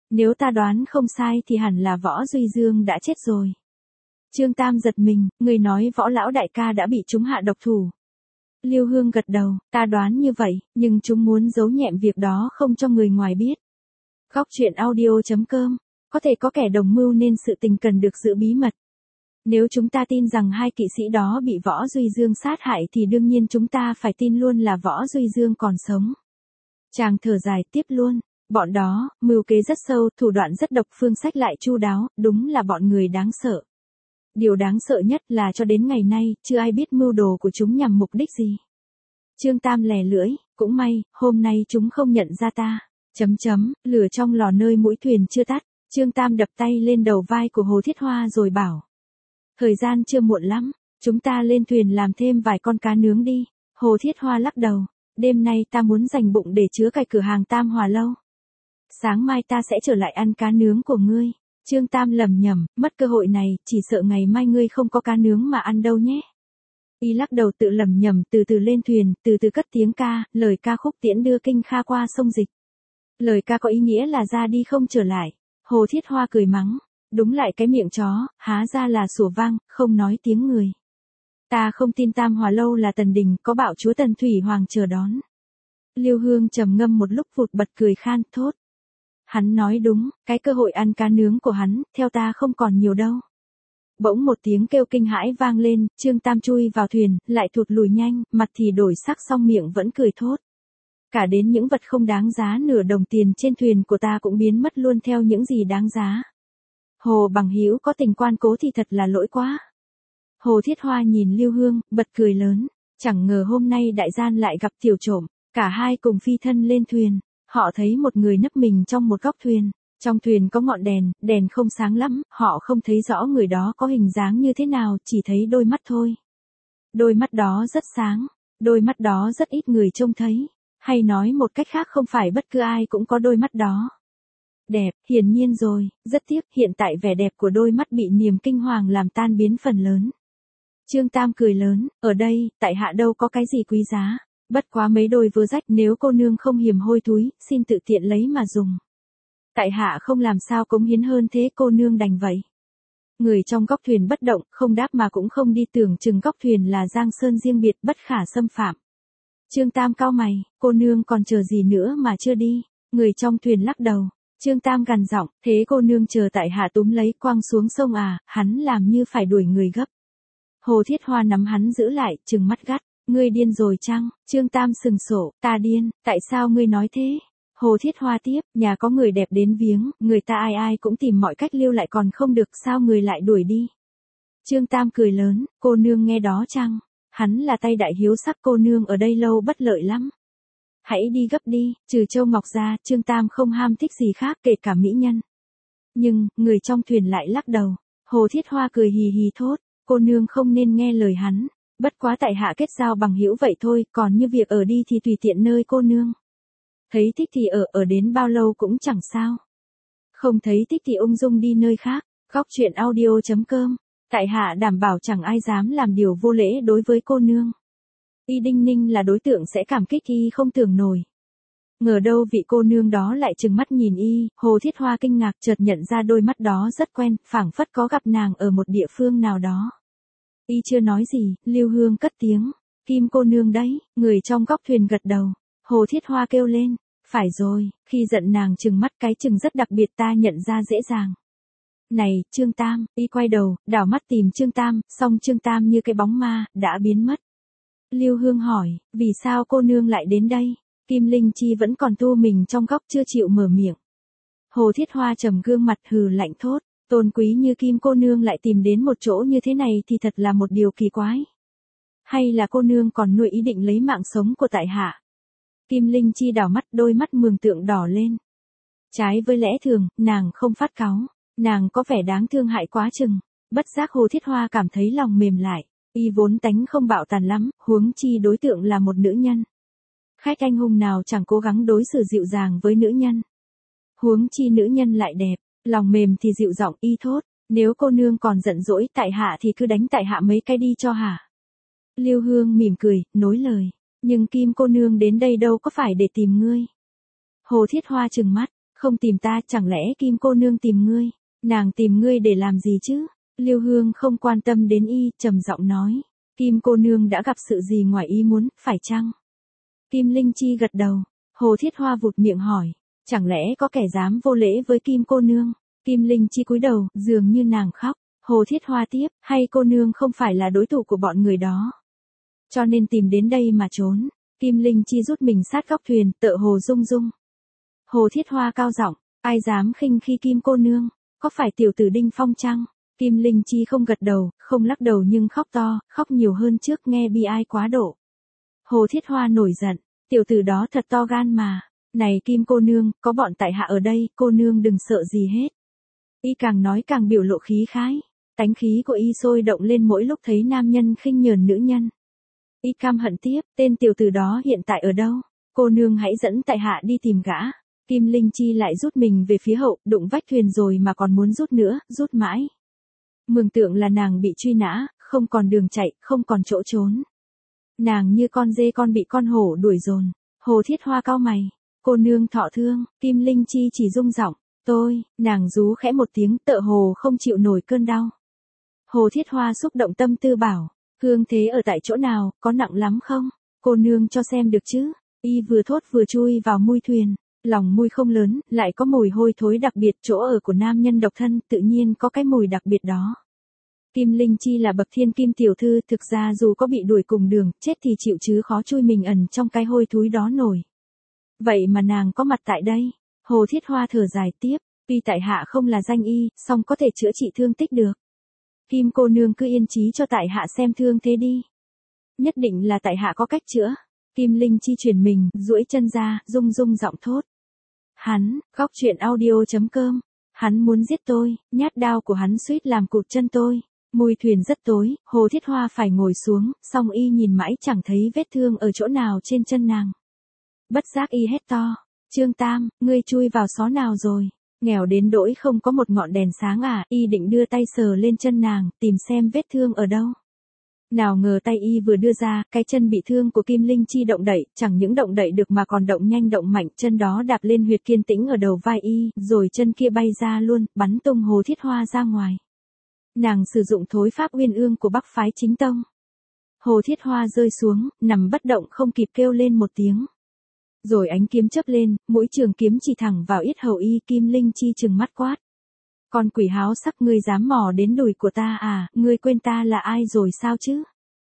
Nếu ta đoán không sai thì hẳn là Võ Duy Dương đã chết rồi. Trương Tam giật mình, người nói Võ lão đại ca đã bị chúng hạ độc thủ. Lưu Hương gật đầu, ta đoán như vậy, nhưng chúng muốn giấu nhẹm việc đó không cho người ngoài biết. Góc truyện audio.com, có thể có kẻ đồng mưu nên sự tình cần được giữ bí mật. Nếu chúng ta tin rằng hai kỵ sĩ đó bị Võ Duy Dương sát hại thì đương nhiên chúng ta phải tin luôn là Võ Duy Dương còn sống. Chàng thở dài tiếp luôn, bọn đó, mưu kế rất sâu, thủ đoạn rất độc, phương sách lại chu đáo, đúng là bọn người đáng sợ. Điều đáng sợ nhất là cho đến ngày nay, chưa ai biết mưu đồ của chúng nhằm mục đích gì. Trương Tam lè lưỡi, cũng may, hôm nay chúng không nhận ra ta. Chấm chấm, lửa trong lò nơi mũi thuyền chưa tắt, Trương Tam đập tay lên đầu vai của Hồ Thiết Hoa rồi bảo. Thời gian chưa muộn lắm, chúng ta lên thuyền làm thêm vài con cá nướng đi. Hồ Thiết Hoa lắc đầu, đêm nay ta muốn dành bụng để chứa cày cửa hàng Tam Hòa Lâu. Sáng mai ta sẽ trở lại ăn cá nướng của ngươi. Trương Tam lầm nhầm, mất cơ hội này, chỉ sợ ngày mai ngươi không có cá nướng mà ăn đâu nhé. Y lắc đầu tự lầm nhầm, từ từ lên thuyền, từ từ cất tiếng ca, lời ca khúc tiễn đưa Kinh Kha qua sông Dịch. Lời ca có ý nghĩa là ra đi không trở lại. Hồ Thiết Hoa cười mắng, đúng lại cái miệng chó, há ra là sủa vang, không nói tiếng người. Ta không tin Tam Hòa Lâu là Tần Đình, có bạo chúa Tần Thủy Hoàng chờ đón. Lưu Hương trầm ngâm một lúc vụt bật cười khan thốt. Hắn nói đúng, cái cơ hội ăn cá nướng của hắn, theo ta không còn nhiều đâu. Bỗng một tiếng kêu kinh hãi vang lên, Trương Tam chui vào thuyền, lại thụt lùi nhanh, mặt thì đổi sắc song miệng vẫn cười thốt. Cả đến những vật không đáng giá nửa đồng tiền trên thuyền của ta cũng biến mất luôn theo những gì đáng giá. Hồ Bằng Hữu có tình quan cố thì thật là lỗi quá. Hồ Thiết Hoa nhìn Lưu Hương, bật cười lớn, chẳng ngờ hôm nay đại gian lại gặp tiểu trộm, cả hai cùng phi thân lên thuyền. Họ thấy một người nấp mình trong một góc thuyền. Trong thuyền có ngọn đèn, đèn không sáng lắm, họ không thấy rõ người đó có hình dáng như thế nào, chỉ thấy đôi mắt thôi. Đôi mắt đó rất sáng, đôi mắt đó rất ít người trông thấy. Hay nói một cách khác không phải bất cứ ai cũng có đôi mắt đó. Đẹp, hiển nhiên rồi, rất tiếc, hiện tại vẻ đẹp của đôi mắt bị niềm kinh hoàng làm tan biến phần lớn. Trương Tam cười lớn, ở đây, tại hạ đâu có cái gì quý giá. Bất quá mấy đôi vớ rách, nếu cô nương không hiềm hôi túi, xin tự tiện lấy mà dùng. Tại hạ không làm sao cống hiến hơn thế, cô nương đành vậy. Người trong góc thuyền bất động, không đáp mà cũng không đi, tưởng chừng góc thuyền là giang sơn riêng biệt bất khả xâm phạm. Trương Tam cau mày, cô nương còn chờ gì nữa mà chưa đi. Người trong thuyền lắc đầu. Trương Tam gằn giọng, thế cô nương chờ tại hạ túm lấy quăng xuống sông à, hắn làm như phải đuổi người gấp. Hồ Thiết Hoa nắm hắn giữ lại, trừng mắt gắt. Ngươi điên rồi chăng? Trương Tam sừng sổ, ta điên, tại sao ngươi nói thế? Hồ Thiết Hoa tiếp, nhà có người đẹp đến viếng, người ta ai ai cũng tìm mọi cách lưu lại còn không được, sao người lại đuổi đi? Trương Tam cười lớn, cô nương nghe đó chăng? Hắn là tay đại hiếu sắc, cô nương ở đây lâu bất lợi lắm. Hãy đi gấp đi, trừ Châu Ngọc ra, Trương Tam không ham thích gì khác kể cả mỹ nhân. Nhưng, người trong thuyền lại lắc đầu. Hồ Thiết Hoa cười hì hì thốt, cô nương không nên nghe lời hắn. Bất quá tại hạ kết giao bằng hữu vậy thôi, còn như việc ở đi thì tùy tiện nơi cô nương. Thấy thích thì ở, ở đến bao lâu cũng chẳng sao. Không thấy thích thì ung dung đi nơi khác. Góc truyện audio.com, tại hạ đảm bảo chẳng ai dám làm điều vô lễ đối với cô nương. Y Đinh Ninh là đối tượng sẽ cảm kích y không tưởng nổi. Ngờ đâu vị cô nương đó lại trừng mắt nhìn y, Hồ Thiết Hoa kinh ngạc chợt nhận ra đôi mắt đó rất quen, phảng phất có gặp nàng ở một địa phương nào đó. Y chưa nói gì, Lưu Hương cất tiếng, Kim cô nương đấy, người trong góc thuyền gật đầu. Hồ Thiết Hoa kêu lên, phải rồi, khi giận nàng trừng mắt cái trừng rất đặc biệt ta nhận ra dễ dàng. Này, Trương Tam, Y quay đầu, đảo mắt tìm Trương Tam, song Trương Tam như cái bóng ma, đã biến mất. Lưu Hương hỏi, vì sao cô nương lại đến đây? Kim Linh Chi vẫn còn thu mình trong góc chưa chịu mở miệng. Hồ Thiết Hoa trầm gương mặt hừ lạnh thốt, tôn quý như Kim cô nương lại tìm đến một chỗ như thế này thì thật là một điều kỳ quái. Hay là cô nương còn nuôi ý định lấy mạng sống của tại hạ? Kim Linh Chi đảo mắt, đôi mắt mường tượng đỏ lên. Trái với lẽ thường, nàng không phát cáu, nàng có vẻ đáng thương hại quá chừng. Bất giác Hồ Thiết Hoa cảm thấy lòng mềm lại. Y vốn tánh không bạo tàn lắm, huống chi đối tượng là một nữ nhân. Khách anh hùng nào chẳng cố gắng đối xử dịu dàng với nữ nhân. Huống chi nữ nhân lại đẹp, lòng mềm thì dịu giọng y thốt, nếu cô nương còn giận dỗi tại hạ thì cứ đánh tại hạ mấy cái đi cho hả. Lưu Hương mỉm cười, nối lời, nhưng Kim cô nương đến đây đâu có phải để tìm ngươi. Hồ Thiết Hoa trừng mắt, Không tìm ta, chẳng lẽ Kim cô nương tìm ngươi? Nàng tìm ngươi để làm gì chứ? Lưu Hương không quan tâm đến y, trầm giọng nói. Kim cô nương đã gặp sự gì ngoài ý muốn, phải chăng? Kim Linh Chi gật đầu. Hồ Thiết Hoa vụt miệng hỏi. Chẳng lẽ có kẻ dám vô lễ với Kim cô nương? Kim Linh Chi cúi đầu, dường như nàng khóc. Hồ Thiết Hoa tiếp, hay cô nương không phải là đối thủ của bọn người đó? Cho nên tìm đến đây mà trốn. Kim Linh Chi rút mình sát góc thuyền, tựa hồ rung rung. Hồ Thiết Hoa cao giọng, ai dám khinh khi Kim cô nương? Có phải tiểu tử Đinh Phong chăng? Kim Linh Chi không gật đầu, không lắc đầu nhưng khóc to, khóc nhiều hơn trước, nghe bi ai quá độ. Hồ Thiết Hoa nổi giận, tiểu tử đó thật to gan mà. Này Kim cô nương, có bọn tại hạ ở đây, cô nương đừng sợ gì hết. Y càng nói càng biểu lộ khí khái. Tánh khí của y sôi động lên mỗi lúc thấy nam nhân khinh nhờn nữ nhân. Y căm hận tiếp, tên tiểu tử đó hiện tại ở đâu? Cô nương hãy dẫn tại hạ đi tìm gã. Kim Linh Chi lại rút mình về phía hậu, đụng vách thuyền rồi mà còn muốn rút nữa, rút mãi. Mường tượng là nàng bị truy nã, không còn đường chạy, không còn chỗ trốn. Nàng như con dê con bị con hổ đuổi dồn. Hồ Thiết Hoa cau mày. Cô nương thọ thương, Kim Linh Chi chỉ rung giọng. Tôi, nàng rú khẽ một tiếng, tựa hồ không chịu nổi cơn đau. Hồ Thiết Hoa xúc động tâm tư bảo. Hương thế ở tại chỗ nào, có nặng lắm không? Cô nương cho xem được chứ? Y vừa thốt vừa chui vào mui thuyền. Lòng mui không lớn, lại có mùi hôi thối đặc biệt, chỗ ở của nam nhân độc thân, tự nhiên có cái mùi đặc biệt đó. Kim Linh Chi là bậc thiên kim tiểu thư, thực ra dù có bị đuổi cùng đường, chết thì chịu chứ khó chui mình ẩn trong cái hôi thối đó nổi. Vậy mà nàng có mặt tại đây. Hồ Thiết Hoa thở dài tiếp, tuy tại hạ không là danh y, song có thể chữa trị thương tích được. Kim cô nương cứ yên trí cho tại hạ xem thương thế đi. Nhất định là tại hạ có cách chữa. Kim Linh Chi chuyển mình, duỗi chân ra, rung rung giọng thốt. Hắn, góc truyện audio chấm com. Hắn muốn giết tôi, nhát đao của hắn suýt làm cụt chân tôi. Mùi thuyền rất tối, Hồ Thiết Hoa phải ngồi xuống, song y nhìn mãi chẳng thấy vết thương ở chỗ nào trên chân nàng. Bất giác y hét to. Trương Tam, ngươi chui vào xó nào rồi? Nghèo đến đỗi không có một ngọn đèn sáng à? Y định đưa tay sờ lên chân nàng, tìm xem vết thương ở đâu. Nào ngờ tay y vừa đưa ra, cái chân bị thương của Kim Linh Chi động đậy, chẳng những động đậy được mà còn động nhanh động mạnh, chân đó đạp lên huyệt kiên tĩnh ở đầu vai y, rồi chân kia bay ra luôn, bắn tung Hồ Thiết Hoa ra ngoài. Nàng sử dụng thối pháp uyên ương của Bắc phái chính tông. Hồ Thiết Hoa rơi xuống, nằm bất động không kịp kêu lên một tiếng. Rồi ánh kiếm chớp lên, mũi trường kiếm chỉ thẳng vào yết hầu y. Kim Linh Chi trừng mắt quát. Con quỷ háo sắc, ngươi dám mò đến đùi của ta à, ngươi quên ta là ai rồi sao chứ?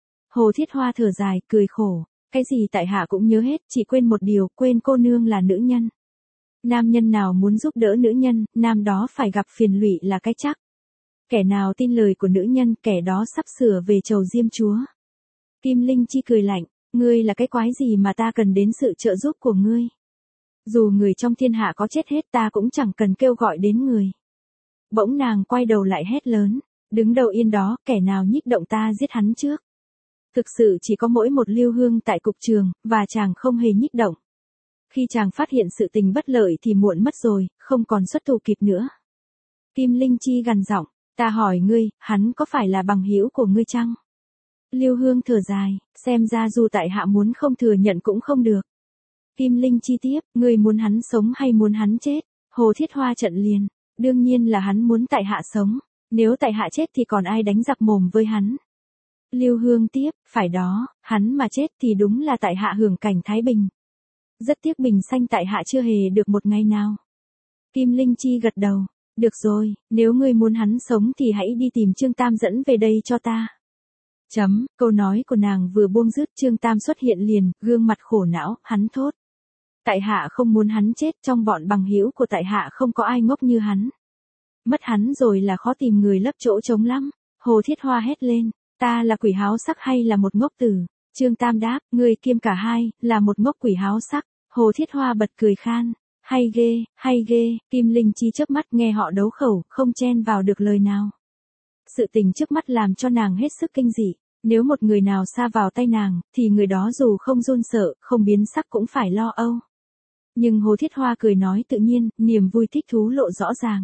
Hồ Thiết Hoa thở dài, cười khổ. Cái gì tại hạ cũng nhớ hết, chỉ quên một điều, quên cô nương là nữ nhân. Nam nhân nào muốn giúp đỡ nữ nhân, nam đó phải gặp phiền lụy là cái chắc. Kẻ nào tin lời của nữ nhân, kẻ đó sắp sửa về chầu Diêm Chúa. Kim Linh Chi cười lạnh. Ngươi là cái quái gì mà ta cần đến sự trợ giúp của ngươi? Dù người trong thiên hạ có chết hết ta cũng chẳng cần kêu gọi đến người. Bỗng nàng quay đầu lại hét lớn. Đứng đầu yên đó, kẻ nào nhích động ta giết hắn trước. Thực sự chỉ có mỗi một Lưu Hương tại cục trường, và chàng không hề nhích động. Khi chàng phát hiện sự tình bất lợi thì muộn mất rồi, không còn xuất thủ kịp nữa. Kim Linh Chi gằn giọng. Ta hỏi ngươi, hắn có phải là bằng hữu của ngươi chăng? Lưu Hương thở dài, xem ra dù tại hạ muốn không thừa nhận cũng không được. Kim Linh Chi tiếp, ngươi muốn hắn sống hay muốn hắn chết? Hồ Thiết Hoa trận liền, đương nhiên là hắn muốn tại hạ sống, nếu tại hạ chết thì còn ai đánh giặc mồm với hắn. Lưu Hương tiếp, phải đó, hắn mà chết thì đúng là tại hạ hưởng cảnh thái bình. Rất tiếc bình sanh tại hạ chưa hề được một ngày nào. Kim Linh Chi gật đầu, được rồi, nếu ngươi muốn hắn sống thì hãy đi tìm Trương Tam dẫn về đây cho ta. Chấm, câu nói của nàng vừa buông dứt, Trương Tam xuất hiện liền, gương mặt khổ não, hắn thốt. Tại hạ không muốn hắn chết, trong bọn bằng hữu của tại hạ không có ai ngốc như hắn. Mất hắn rồi là khó tìm người lấp chỗ trống lắm. Hồ Thiết Hoa hét lên, ta là quỷ háo sắc hay là một ngốc tử? Trương Tam đáp, ngươi kiêm cả hai, là một ngốc quỷ háo sắc. Hồ Thiết Hoa bật cười khan, hay ghê, hay ghê. Kim Linh Chi chớp mắt nghe họ đấu khẩu, không chen vào được lời nào. Sự tình trước mắt làm cho nàng hết sức kinh dị. Nếu một người nào sa vào tay nàng, thì người đó dù không run sợ, không biến sắc cũng phải lo âu. Nhưng Hồ Thiết Hoa cười nói tự nhiên, niềm vui thích thú lộ rõ ràng.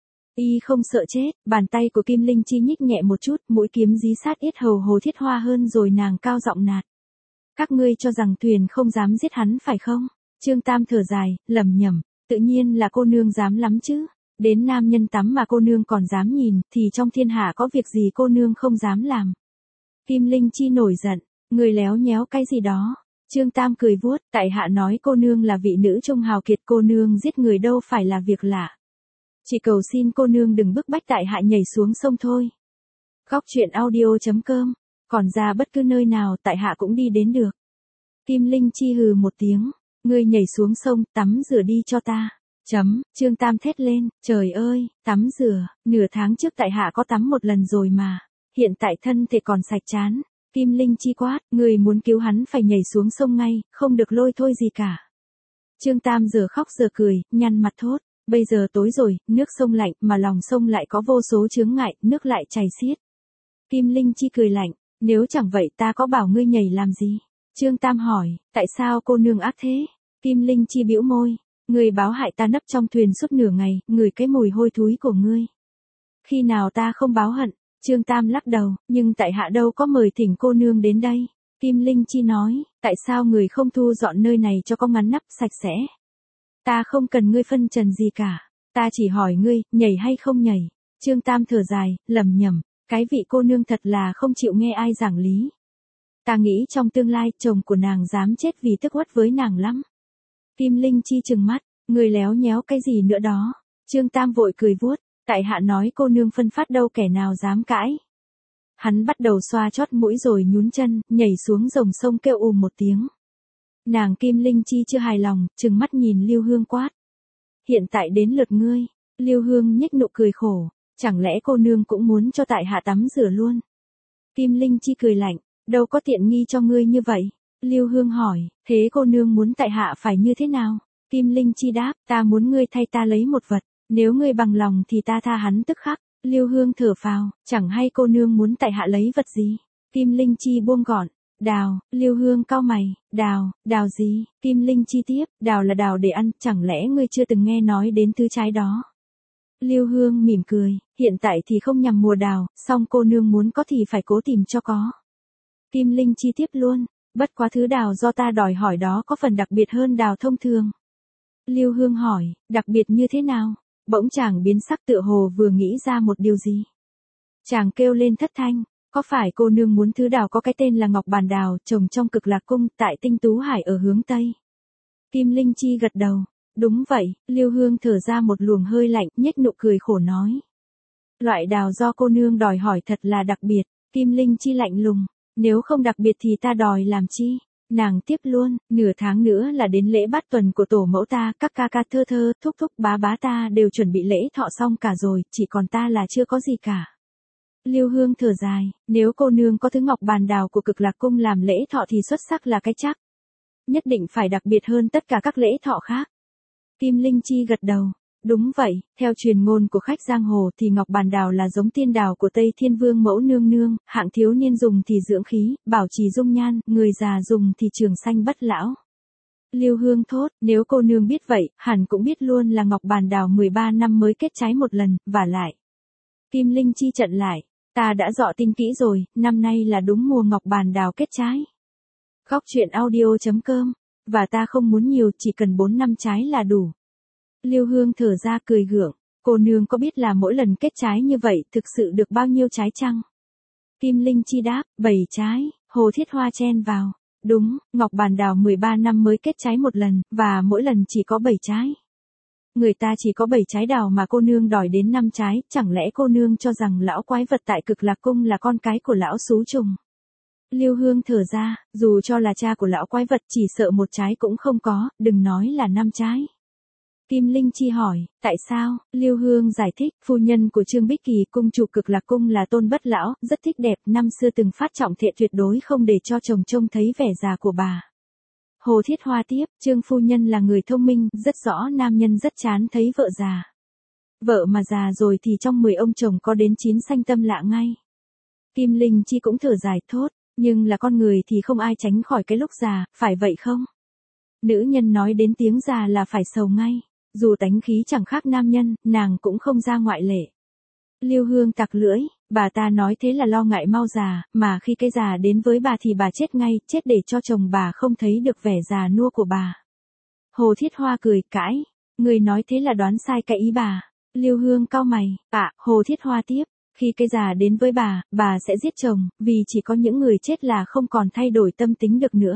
Y không sợ chết, bàn tay của Kim Linh Chi nhích nhẹ một chút, mũi kiếm dí sát yết hầu Hồ Thiết Hoa hơn rồi nàng cao giọng nạt. Các ngươi cho rằng thuyền không dám giết hắn phải không? Trương Tam thở dài, lẩm nhẩm, Tự nhiên là cô nương dám lắm chứ. Đến nam nhân tắm mà cô nương còn dám nhìn, thì trong thiên hạ có việc gì cô nương không dám làm. Kim Linh Chi nổi giận, người léo nhéo cái gì đó. Trương Tam cười vuốt, tại hạ nói cô nương là vị nữ trung hào kiệt, cô nương giết người đâu phải là việc lạ. Chỉ cầu xin cô nương đừng bức bách tại hạ nhảy xuống sông thôi. Góc truyện audio.com, còn ra bất cứ nơi nào tại hạ cũng đi đến được. Kim Linh Chi hừ một tiếng, ngươi nhảy xuống sông, tắm rửa đi cho ta. Chấm, Trương Tam thét lên, trời ơi, tắm rửa, nửa tháng trước tại hạ có tắm một lần rồi mà, hiện tại thân thể còn sạch chán. Kim Linh Chi quát, người muốn cứu hắn phải nhảy xuống sông ngay, không được lôi thôi gì cả. Trương Tam giờ khóc giờ cười, nhăn mặt thốt, bây giờ tối rồi, nước sông lạnh mà lòng sông lại có vô số chướng ngại, nước lại chảy xiết. Kim Linh Chi cười lạnh, nếu chẳng vậy ta có bảo ngươi nhảy làm gì? Trương Tam hỏi, tại sao cô nương ác thế? Kim Linh Chi bĩu môi, người báo hại ta nấp trong thuyền suốt nửa ngày, ngửi cái mùi hôi thối của ngươi. Khi nào ta không báo hận? Trương Tam lắc đầu, nhưng tại hạ đâu có mời thỉnh cô nương đến đây. Kim Linh Chi nói, tại sao người không thu dọn nơi này cho có ngăn nắp sạch sẽ? Ta không cần ngươi phân trần gì cả, ta chỉ hỏi ngươi, nhảy hay không nhảy? Trương Tam thở dài, lẩm nhẩm, cái vị cô nương thật là không chịu nghe ai giảng lý. Ta nghĩ trong tương lai, chồng của nàng dám chết vì tức uất với nàng lắm. Kim Linh Chi trừng mắt, người léo nhéo cái gì nữa đó? Trương Tam vội cười vuốt, tại hạ nói cô nương phân phát đâu kẻ nào dám cãi. Hắn bắt đầu xoa chót mũi rồi nhún chân, nhảy xuống dòng sông kêu ùm một tiếng. Nàng Kim Linh Chi chưa hài lòng, trừng mắt nhìn Lưu Hương quát. Hiện tại đến lượt ngươi. Lưu Hương nhếch nụ cười khổ, chẳng lẽ cô nương cũng muốn cho tại hạ tắm rửa luôn? Kim Linh Chi cười lạnh, đâu có tiện nghi cho ngươi như vậy. Lưu Hương hỏi, thế cô nương muốn tại hạ phải như thế nào? Kim Linh Chi đáp, ta muốn ngươi thay ta lấy một vật, nếu ngươi bằng lòng thì ta tha hắn tức khắc. Lưu Hương thở phào, chẳng hay cô nương muốn tại hạ lấy vật gì? Kim Linh Chi buông gọn, đào. Lưu Hương cau mày, đào, đào gì? Kim Linh Chi tiếp, đào là đào để ăn, chẳng lẽ ngươi chưa từng nghe nói đến thứ trái đó? Lưu Hương mỉm cười, hiện tại thì không nhằm mùa đào, song cô nương muốn có thì phải cố tìm cho có. Kim Linh Chi tiếp luôn, bất quá thứ đào do ta đòi hỏi đó có phần đặc biệt hơn đào thông thường. Lưu Hương hỏi, đặc biệt như thế nào? Bỗng chàng biến sắc tựa hồ vừa nghĩ ra một điều gì. Chàng kêu lên thất thanh, có phải cô nương muốn thứ đào có cái tên là ngọc bàn đào, trồng trong Cực Lạc Cung tại Tinh Tú Hải ở hướng Tây? Kim Linh Chi gật đầu, đúng vậy. Lưu Hương thở ra một luồng hơi lạnh, nhếch nụ cười khổ nói. Loại đào do cô nương đòi hỏi thật là đặc biệt. Kim Linh Chi lạnh lùng, nếu không đặc biệt thì ta đòi làm chi? Nàng tiếp luôn, nửa tháng nữa là đến lễ bát tuần của tổ mẫu ta, các ca ca thơ thơ, thúc thúc bá bá ta đều chuẩn bị lễ thọ xong cả rồi, chỉ còn ta là chưa có gì cả. Lưu Hương thở dài, nếu cô nương có thứ ngọc bàn đào của Cực Lạc Cung làm lễ thọ thì xuất sắc là cái chắc. Nhất định phải đặc biệt hơn tất cả các lễ thọ khác. Kim Linh Chi gật đầu. Đúng vậy, theo truyền ngôn của khách giang hồ thì ngọc bàn đào là giống tiên đào của Tây Thiên Vương mẫu nương nương, hạng thiếu niên dùng thì dưỡng khí, bảo trì dung nhan, người già dùng thì trường sanh bất lão. Lưu Hương thốt, nếu cô nương biết vậy, hẳn cũng biết luôn là ngọc bàn đào mười ba năm mới kết trái một lần, và lại. Kim Linh Chi chặn lại, ta đã dọ tin kỹ rồi, năm nay là đúng mùa ngọc bàn đào kết trái. Góc truyện audio.com, và ta không muốn nhiều, chỉ cần bốn năm trái là đủ. Lưu Hương thở ra cười gượng, cô nương có biết là mỗi lần kết trái như vậy thực sự được bao nhiêu trái chăng? Kim Linh Chi đáp, bảy trái. Hồ Thiết Hoa chen vào, đúng, ngọc bàn đào mười ba năm mới kết trái một lần, và mỗi lần chỉ có bảy trái. Người ta chỉ có bảy trái đào mà cô nương đòi đến năm trái, chẳng lẽ cô nương cho rằng lão quái vật tại Cực Lạc Cung là con cái của lão xú trùng? Lưu Hương thở ra, dù cho là cha của lão quái vật chỉ sợ một trái cũng không có, đừng nói là năm trái. Kim Linh Chi hỏi, tại sao? Lưu Hương giải thích, phu nhân của Trương Bích Kỳ, cung chủ Cực Lạc Cung là Tôn Bất Lão, rất thích đẹp, năm xưa từng phát trọng thệ tuyệt đối không để cho chồng trông thấy vẻ già của bà. Hồ Thiết Hoa tiếp, Trương phu nhân là người thông minh, rất rõ nam nhân rất chán thấy vợ già. Vợ mà già rồi thì trong mười ông chồng có đến chín sanh tâm lạ ngay. Kim Linh Chi cũng thở dài thốt, nhưng là con người thì không ai tránh khỏi cái lúc già, phải vậy không? Nữ nhân nói đến tiếng già là phải sầu ngay. Dù tánh khí chẳng khác nam nhân, nàng cũng không ra ngoại lệ. Lưu Hương tặc lưỡi, bà ta nói thế là lo ngại mau già, mà khi cái già đến với bà thì bà chết ngay, chết để cho chồng bà không thấy được vẻ già nua của bà. Hồ Thiết Hoa cười cãi, Người nói thế là đoán sai cái ý bà. Lưu Hương cau mày, ạ, Hồ Thiết Hoa tiếp, khi cái già đến với bà, bà sẽ giết chồng, vì chỉ có những người chết là không còn thay đổi tâm tính được nữa.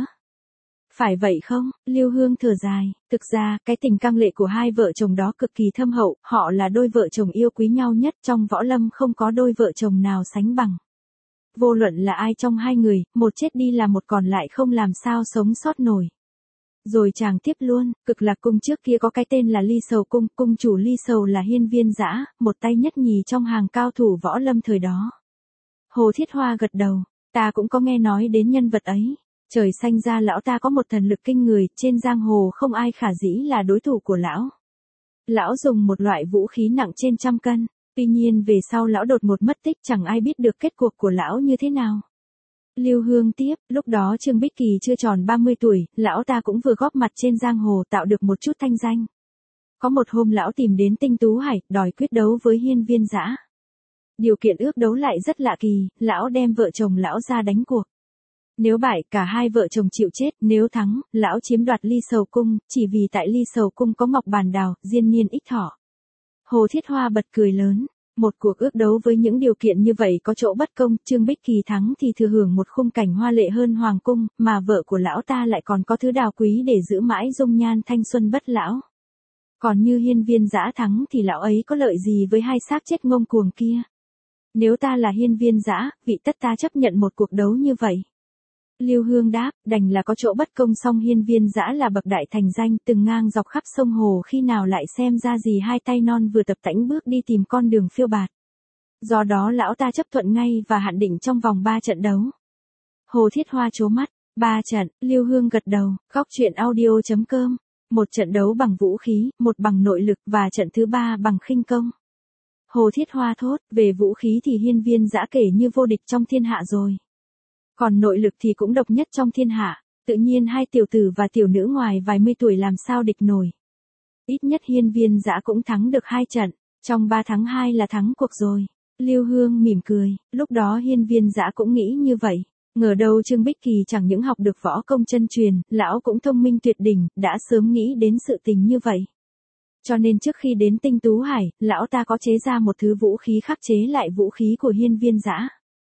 Phải vậy không? Lưu Hương thở dài, thực ra, cái tình căng lệ của hai vợ chồng đó cực kỳ thâm hậu, họ là đôi vợ chồng yêu quý nhau nhất, trong võ lâm không có đôi vợ chồng nào sánh bằng. Vô luận là ai trong hai người, một chết đi là một còn lại không làm sao sống sót nổi. Rồi chàng tiếp luôn, Cực Lạc cung trước kia có cái tên là Ly Sầu cung, cung chủ Ly Sầu là Hiên Viên Dã, một tay nhất nhì trong hàng cao thủ võ lâm thời đó. Hồ Thiết Hoa gật đầu, ta cũng có nghe nói đến nhân vật ấy. Trời xanh ra lão ta có một thần lực kinh người, trên giang hồ không ai khả dĩ là đối thủ của lão. Lão dùng một loại vũ khí nặng trên trăm cân, tuy nhiên về sau lão đột ngột mất tích, chẳng ai biết được kết cuộc của lão như thế nào. Lưu Hương tiếp, lúc đó Trương Bích Kỳ chưa tròn ba mươi tuổi, lão ta cũng vừa góp mặt trên giang hồ tạo được một chút thanh danh. Có một hôm lão tìm đến Tinh Tú Hải, đòi quyết đấu với Hiên Viên Dã. Điều kiện ước đấu lại rất lạ kỳ, lão đem vợ chồng lão ra đánh cuộc. Nếu bại, cả hai vợ chồng chịu chết, nếu thắng, lão chiếm đoạt Ly Sầu cung, chỉ vì tại Ly Sầu cung có ngọc bàn đào, diên niên ích thọ. Hồ Thiết Hoa bật cười lớn. Một cuộc ước đấu với những điều kiện như vậy có chỗ bất công, Trương Bích Kỳ thắng thì thừa hưởng một khung cảnh hoa lệ hơn hoàng cung, mà vợ của lão ta lại còn có thứ đào quý để giữ mãi dung nhan thanh xuân bất lão. Còn như Hiên Viên Dã thắng thì lão ấy có lợi gì với hai xác chết ngông cuồng kia. Nếu ta là Hiên Viên Dã, vị tất ta chấp nhận một cuộc đấu như vậy. Lưu Hương đáp, đành là có chỗ bất công, song Hiên Viên Dã là bậc đại thành danh, từng ngang dọc khắp sông hồ, khi nào lại xem ra gì hai tay non vừa tập tễnh bước đi tìm con đường phiêu bạt. Do đó lão ta chấp thuận ngay và hạn định trong vòng ba trận đấu. Hồ Thiết Hoa trố mắt, ba trận, Lưu Hương gật đầu, góc truyện audio chấm com, một trận đấu bằng vũ khí, một bằng nội lực và trận thứ ba bằng khinh công. Hồ Thiết Hoa thốt, về vũ khí thì Hiên Viên Dã kể như vô địch trong thiên hạ rồi. Còn nội lực thì cũng độc nhất trong thiên hạ, tự nhiên hai tiểu tử và tiểu nữ ngoài vài mươi tuổi làm sao địch nổi. Ít nhất Hiên Viên Dã cũng thắng được hai trận, trong ba thắng hai là thắng cuộc rồi. Lưu Hương mỉm cười, lúc đó Hiên Viên Dã cũng nghĩ như vậy. Ngờ đâu Trương Bích Kỳ chẳng những học được võ công chân truyền, lão cũng thông minh tuyệt đỉnh, đã sớm nghĩ đến sự tình như vậy. Cho nên trước khi đến Tinh Tú Hải, lão ta có chế ra một thứ vũ khí khắc chế lại vũ khí của Hiên Viên Dã.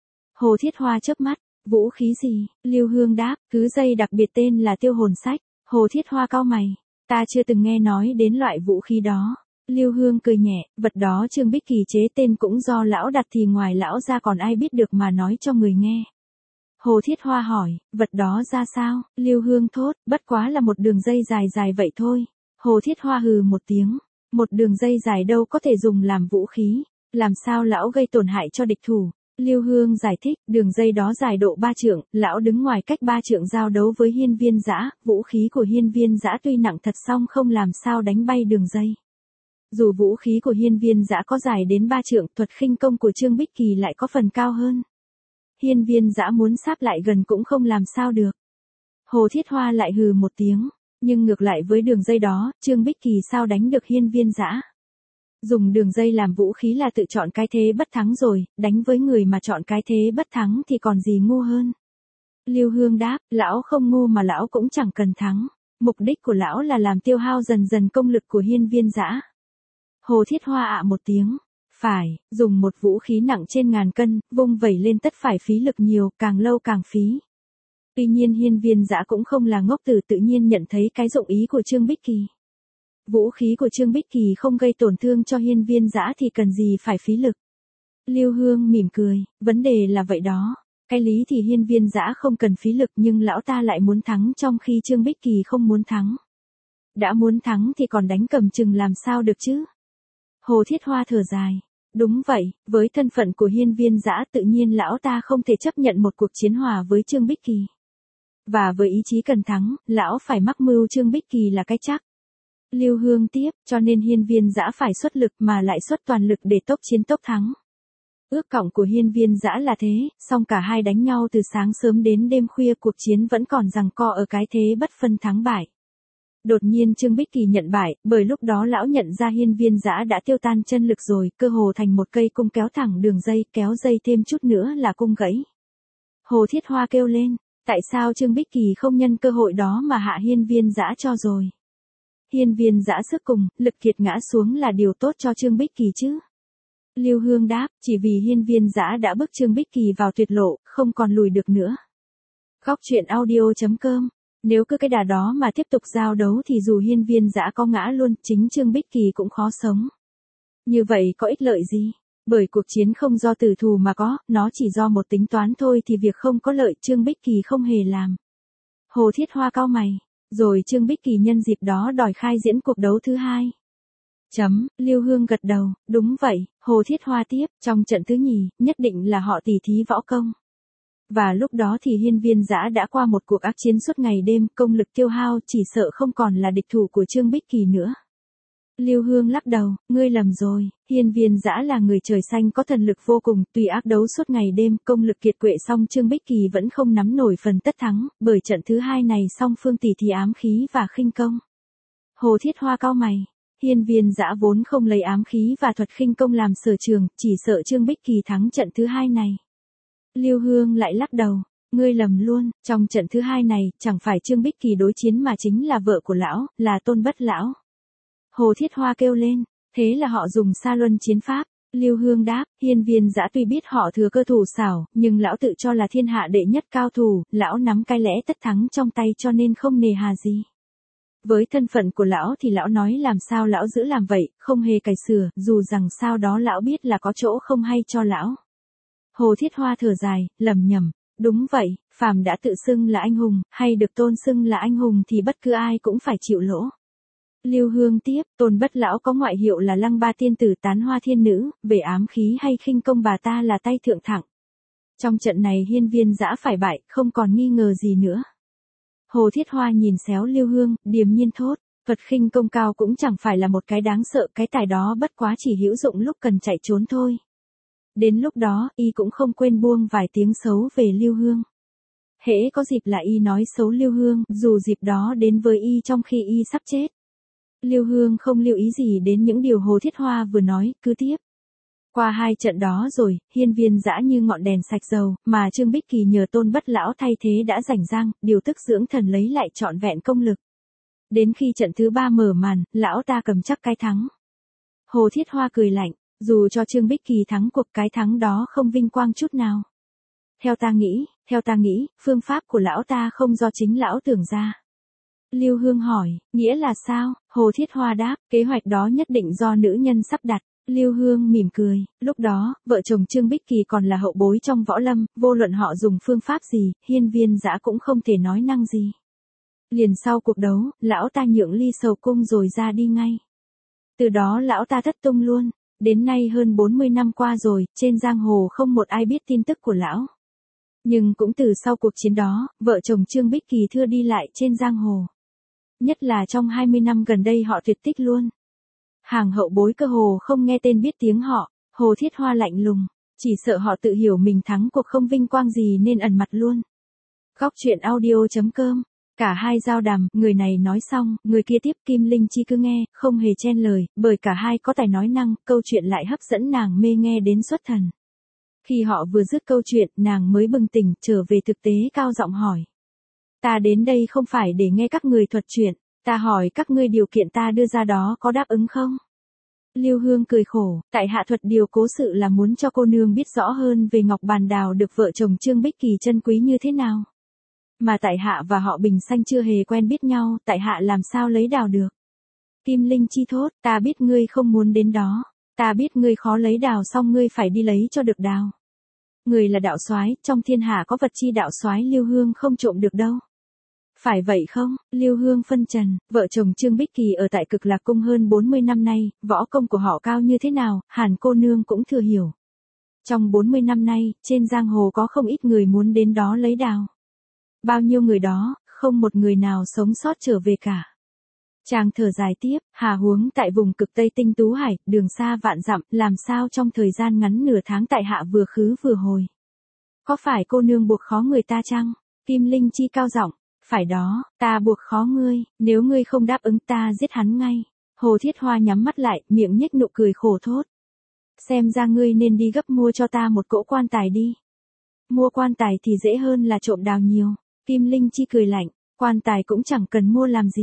Hồ Thiết Hoa chớp mắt. Vũ khí gì? Lưu Hương đáp, thứ dây đặc biệt tên là Tiêu Hồn Sách. Hồ Thiết Hoa cau mày, ta chưa từng nghe nói đến loại vũ khí đó. Lưu Hương cười nhẹ, vật đó Trương Bích Kỳ chế tên cũng do lão đặt thì ngoài lão ra còn ai biết được mà nói cho người nghe. Hồ Thiết Hoa hỏi, vật đó ra sao? Lưu Hương thốt, bất quá là một đường dây dài dài vậy thôi. Hồ Thiết Hoa hừ một tiếng, một đường dây dài đâu có thể dùng làm vũ khí, làm sao lão gây tổn hại cho địch thủ. Lưu Hương giải thích, đường dây đó dài độ ba trượng, lão đứng ngoài cách ba trượng giao đấu với Hiên Viên Dã, vũ khí của Hiên Viên Dã tuy nặng thật song không làm sao đánh bay đường dây. Dù vũ khí của Hiên Viên Dã có dài đến ba trượng, thuật khinh công của Trương Bích Kỳ lại có phần cao hơn. Hiên Viên Dã muốn sáp lại gần cũng không làm sao được. Hồ Thiết Hoa lại hừ một tiếng, nhưng ngược lại với đường dây đó, Trương Bích Kỳ sao đánh được Hiên Viên Dã? Dùng đường dây làm vũ khí là tự chọn cái thế bất thắng rồi, đánh với người mà chọn cái thế bất thắng thì còn gì ngu hơn. Lưu Hương đáp, lão không ngu mà lão cũng chẳng cần thắng. Mục đích của lão là làm tiêu hao dần dần công lực của Hiên Viên Dã. Hồ Thiết Hoa ạ một tiếng, phải, dùng một vũ khí nặng trên ngàn cân, vung vẩy lên tất phải phí lực nhiều, càng lâu càng phí. Tuy nhiên Hiên Viên Dã cũng không là ngốc tử, tự nhiên nhận thấy cái dụng ý của Trương Bích Kỳ. Vũ khí của Trương Bích Kỳ không gây tổn thương cho Hiên Viên Dã thì cần gì phải phí lực. Lưu Hương mỉm cười, vấn đề là vậy đó. Cái lý thì Hiên Viên Dã không cần phí lực nhưng lão ta lại muốn thắng trong khi Trương Bích Kỳ không muốn thắng. Đã muốn thắng thì còn đánh cầm chừng làm sao được chứ? Hồ Thiết Hoa thở dài. Đúng vậy, với thân phận của Hiên Viên Dã tự nhiên lão ta không thể chấp nhận một cuộc chiến hòa với Trương Bích Kỳ. Và với ý chí cần thắng, lão phải mắc mưu Trương Bích Kỳ là cái chắc. Lưu Hương tiếp, cho nên Hiên Viên Dã phải xuất lực mà lại xuất toàn lực để tốc chiến tốc thắng. Ước cộng của Hiên Viên Dã là thế, song cả hai đánh nhau từ sáng sớm đến đêm khuya, cuộc chiến vẫn còn giằng co ở cái thế bất phân thắng bại. Đột nhiên Trương Bích Kỳ nhận bại, bởi lúc đó lão nhận ra Hiên Viên Dã đã tiêu tan chân lực rồi, cơ hồ thành một cây cung kéo thẳng đường dây, kéo dây thêm chút nữa là cung gãy. Hồ Thiết Hoa kêu lên, tại sao Trương Bích Kỳ không nhân cơ hội đó mà hạ Hiên Viên Dã cho rồi? hiên viên dã sức cùng, lực kiệt ngã xuống là điều tốt cho Trương Bích Kỳ chứ? Lưu Hương đáp, chỉ vì hiên viên dã đã bức Trương Bích Kỳ vào tuyệt lộ, không còn lùi được nữa. Góc truyện audio.com. Nếu cứ cái đà đó mà tiếp tục giao đấu thì dù hiên viên dã có ngã luôn, chính Trương Bích Kỳ cũng khó sống. Như vậy có ích lợi gì? Bởi cuộc chiến không do tử thù mà có, nó chỉ do một tính toán thôi thì việc không có lợi Trương Bích Kỳ không hề làm. Hồ Thiết Hoa cau mày, rồi Trương Bích Kỳ nhân dịp đó đòi khai diễn cuộc đấu thứ hai. Chấm, Lưu Hương gật đầu, đúng vậy, Hồ Thiết Hoa tiếp, trong trận thứ nhì, nhất định là họ tỉ thí võ công. Và lúc đó thì hiên viên dã đã qua một cuộc ác chiến suốt ngày đêm, công lực tiêu hao chỉ sợ không còn là địch thủ của Trương Bích Kỳ nữa. Lưu Hương lắc đầu, ngươi lầm rồi, hiên viên dã là người trời xanh có thần lực vô cùng, tuy ác đấu suốt ngày đêm, công lực kiệt quệ song Trương Bích Kỳ vẫn không nắm nổi phần tất thắng, bởi trận thứ hai này song phương tỉ thí ám khí và khinh công. Hồ Thiết Hoa cau mày, hiên viên dã vốn không lấy ám khí và thuật khinh công làm sở trường, chỉ sợ Trương Bích Kỳ thắng trận thứ hai này. Lưu Hương lại lắc đầu, ngươi lầm luôn, trong trận thứ hai này, chẳng phải Trương Bích Kỳ đối chiến mà chính là vợ của lão, là Tôn Bất Lão. Hồ Thiết Hoa kêu lên, thế là họ dùng sa luân chiến pháp. Lưu Hương đáp, hiên viên dã tuy biết họ thừa cơ thủ xảo, nhưng lão tự cho là thiên hạ đệ nhất cao thủ, lão nắm cái lẽ tất thắng trong tay cho nên không nề hà gì. Với thân phận của lão thì lão nói làm sao lão giữ làm vậy, không hề cày sửa, dù rằng sao đó lão biết là có chỗ không hay cho lão. Hồ Thiết Hoa thở dài, lầm nhầm, đúng vậy, phàm đã tự xưng là anh hùng, hay được tôn xưng là anh hùng thì bất cứ ai cũng phải chịu lỗ. Lưu Hương tiếp, Tôn Bất Lão có ngoại hiệu là Lăng Ba Tiên Tử Tán Hoa Thiên Nữ, về ám khí hay khinh công bà ta là tay thượng thẳng. Trong trận này hiên viên dã phải bại, không còn nghi ngờ gì nữa. Hồ Thiết Hoa nhìn xéo Lưu Hương, điềm nhiên thốt, thuật khinh công cao cũng chẳng phải là một cái đáng sợ, cái tài đó bất quá chỉ hữu dụng lúc cần chạy trốn thôi. Đến lúc đó, y cũng không quên buông vài tiếng xấu về Lưu Hương. Hễ có dịp là y nói xấu Lưu Hương, dù dịp đó đến với y trong khi y sắp chết. Lưu Hương không lưu ý gì đến những điều Hồ Thiết Hoa vừa nói, cứ tiếp. Qua hai trận đó rồi, hiên viên dã như ngọn đèn sạch dầu, mà Trương Bích Kỳ nhờ Tôn Bất Lão thay thế đã rảnh rang, điều tức dưỡng thần lấy lại trọn vẹn công lực. Đến khi trận thứ ba mở màn, lão ta cầm chắc cái thắng. Hồ Thiết Hoa cười lạnh, dù cho Trương Bích Kỳ thắng cuộc cái thắng đó không vinh quang chút nào. Theo ta nghĩ, theo ta nghĩ, phương pháp của lão ta không do chính lão tưởng ra. Lưu Hương hỏi, nghĩa là sao? Hồ Thiết Hoa đáp, kế hoạch đó nhất định do nữ nhân sắp đặt. Lưu Hương mỉm cười, lúc đó, vợ chồng Trương Bích Kỳ còn là hậu bối trong võ lâm, vô luận họ dùng phương pháp gì, hiên viên dã cũng không thể nói năng gì. Liền sau cuộc đấu, lão ta nhượng ly sầu cung rồi ra đi ngay. Từ đó lão ta thất tung luôn, đến nay hơn bốn mươi năm qua rồi, trên giang hồ không một ai biết tin tức của lão. Nhưng cũng từ sau cuộc chiến đó, vợ chồng Trương Bích Kỳ thưa đi lại trên giang hồ. Nhất là trong hai mươi năm gần đây họ tuyệt tích luôn. Hàng hậu bối cơ hồ không nghe tên biết tiếng họ, Hồ Thiết Hoa lạnh lùng, chỉ sợ họ tự hiểu mình thắng cuộc không vinh quang gì nên ẩn mặt luôn. Góc truyện audio.com, cả hai giao đàm, người này nói xong, người kia tiếp, Kim Linh Chi cứ nghe, không hề chen lời, bởi cả hai có tài nói năng, câu chuyện lại hấp dẫn nàng mê nghe đến xuất thần. Khi họ vừa dứt câu chuyện, nàng mới bừng tỉnh, trở về thực tế cao giọng hỏi. Ta đến đây không phải để nghe các người thuật chuyện, ta hỏi các ngươi điều kiện ta đưa ra đó có đáp ứng không? Lưu Hương cười khổ, tại hạ thuật điều cố sự là muốn cho cô nương biết rõ hơn về ngọc bàn đào được vợ chồng Trương Bích Kỳ chân quý như thế nào. Mà tại hạ và họ Bình Xanh chưa hề quen biết nhau, tại hạ làm sao lấy đào được? Kim Linh Chi thốt, ta biết ngươi không muốn đến đó, ta biết ngươi khó lấy đào xong ngươi phải đi lấy cho được đào. Người là đạo soái, trong thiên hạ có vật chi đạo soái Lưu Hương không trộm được đâu. Phải vậy không? Lưu Hương phân trần, vợ chồng Trương Bích Kỳ ở tại Cực Lạc Cung hơn bốn mươi năm nay, võ công của họ cao như thế nào, Hàn cô nương cũng thừa hiểu. Trong bốn mươi năm nay, trên giang hồ có không ít người muốn đến đó lấy đào. Bao nhiêu người đó, không một người nào sống sót trở về cả. Chàng thở dài tiếp, hà huống tại vùng cực Tây Tinh Tú Hải, đường xa vạn dặm, làm sao trong thời gian ngắn nửa tháng tại hạ vừa khứ vừa hồi. Có phải cô nương buộc khó người ta chăng? Kim Linh Chi cao giọng, phải đó, ta buộc khó ngươi, nếu ngươi không đáp ứng ta giết hắn ngay. Hồ Thiết Hoa nhắm mắt lại, miệng nhếch nụ cười khổ thốt. Xem ra ngươi nên đi gấp mua cho ta một cỗ quan tài đi. Mua quan tài thì dễ hơn là trộm đào nhiều. Kim Linh Chi cười lạnh, quan tài cũng chẳng cần mua làm gì.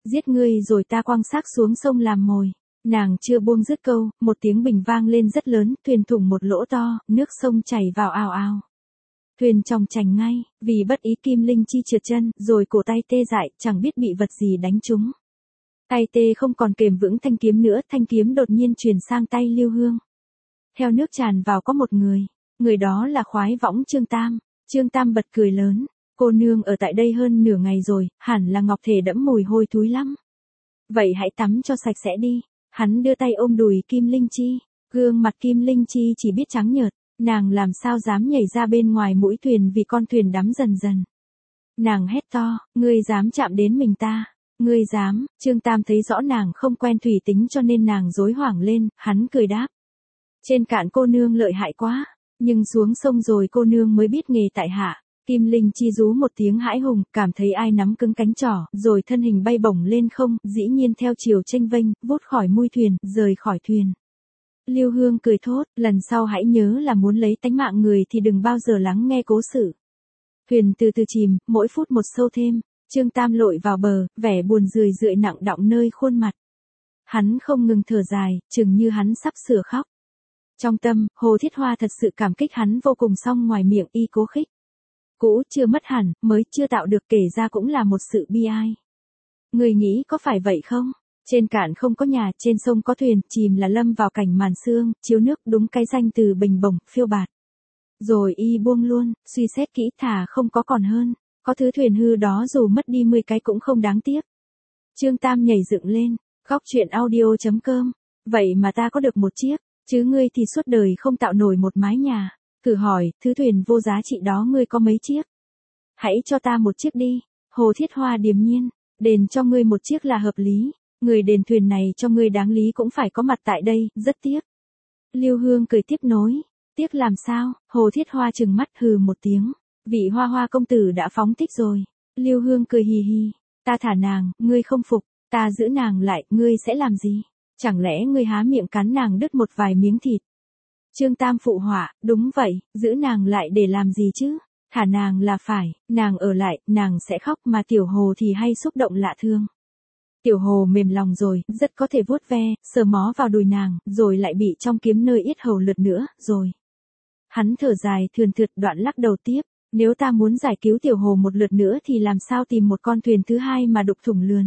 Giết ngươi rồi ta quăng xác xuống sông làm mồi. Nàng chưa buông dứt câu, một tiếng bình vang lên rất lớn, thuyền thủng một lỗ to, nước sông chảy vào ào ào. Thuyền trong chành ngay, vì bất ý Kim Linh Chi trượt chân, rồi cổ tay tê dại, chẳng biết bị vật gì đánh trúng. Tay tê không còn kềm vững thanh kiếm nữa, thanh kiếm đột nhiên chuyển sang tay Lưu Hương. Theo nước tràn vào có một người, người đó là khoái võng Trương Tam. Trương Tam bật cười lớn, cô nương ở tại đây hơn nửa ngày rồi, hẳn là ngọc thể đẫm mùi hôi thối lắm. Vậy hãy tắm cho sạch sẽ đi. Hắn đưa tay ôm đùi Kim Linh Chi, gương mặt Kim Linh Chi chỉ biết trắng nhợt, nàng làm sao dám nhảy ra bên ngoài mũi thuyền vì con thuyền đắm dần dần. Nàng hét to, ngươi dám chạm đến mình ta, ngươi dám. Trương Tam thấy rõ nàng không quen thủy tính cho nên nàng rối hoảng lên, hắn cười đáp. Trên cạn cô nương lợi hại quá, nhưng xuống sông rồi cô nương mới biết nghề tại hạ. Kim Linh Chi rú một tiếng hãi hùng, cảm thấy ai nắm cứng cánh trỏ, rồi thân hình bay bổng lên không, dĩ nhiên theo chiều chênh vênh, vút khỏi mui thuyền, rời khỏi thuyền. Lưu Hương cười thốt, lần sau hãy nhớ là muốn lấy tánh mạng người thì đừng bao giờ lắng nghe cố sự. Thuyền từ từ chìm, mỗi phút một sâu thêm, Trương Tam lội vào bờ, vẻ buồn rười rượi nặng đọng nơi khuôn mặt. Hắn không ngừng thở dài, chừng như hắn sắp sửa khóc. Trong tâm, Hồ Thiết Hoa thật sự cảm kích hắn vô cùng, song ngoài miệng y cố khích. Cũ chưa mất hẳn, mới chưa tạo được, kể ra cũng là một sự bi ai. Người nghĩ có phải vậy không? Trên cạn không có nhà, trên sông có thuyền, chìm là lâm vào cảnh màn sương, chiếu nước, đúng cái danh từ bình bổng, phiêu bạt. Rồi y buông luôn, suy xét kỹ, thà không có còn hơn, có thứ thuyền hư đó dù mất đi mười cái cũng không đáng tiếc. Trương Tam nhảy dựng lên, góc chuyện audio chấm com, vậy mà ta có được một chiếc, chứ ngươi thì suốt đời không tạo nổi một mái nhà. Thử hỏi, thứ thuyền vô giá trị đó ngươi có mấy chiếc? Hãy cho ta một chiếc đi. Hồ Thiết Hoa điềm nhiên, đền cho ngươi một chiếc là hợp lý. Người đền thuyền này cho ngươi đáng lý cũng phải có mặt tại đây, rất tiếc. Lưu Hương cười tiếp nối, tiếc làm sao? Hồ Thiết Hoa trừng mắt hừ một tiếng, vị Hoa Hoa công tử đã phóng thích rồi. Lưu Hương cười hì hì, ta thả nàng, ngươi không phục, ta giữ nàng lại, ngươi sẽ làm gì? Chẳng lẽ ngươi há miệng cắn nàng đứt một vài miếng thịt? Trương Tam phụ họa, đúng vậy, giữ nàng lại để làm gì chứ? Thả nàng là phải, nàng ở lại, nàng sẽ khóc, mà Tiểu Hồ thì hay xúc động lạ thương. Tiểu Hồ mềm lòng rồi, rất có thể vuốt ve, sờ mó vào đùi nàng, rồi lại bị trong kiếm nơi yết hầu lượt nữa, rồi. Hắn thở dài thườn thượt, đoạn lắc đầu tiếp, nếu ta muốn giải cứu Tiểu Hồ một lượt nữa thì làm sao tìm một con thuyền thứ hai mà đục thủng lườn.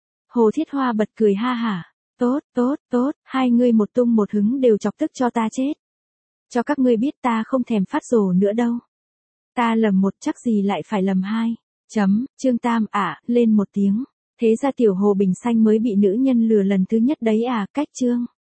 Hồ Thiết Hoa bật cười ha hả, tốt, tốt, tốt, hai ngươi một tung một hứng đều chọc tức cho ta chết. Cho các ngươi biết ta không thèm phát rồ nữa đâu. Ta lầm một chắc gì lại phải lầm hai. Chấm, Trương Tam ạ, lên một tiếng. Thế ra Tiểu Hồ Bình Xanh mới bị nữ nhân lừa lần thứ nhất đấy à, cách Trương.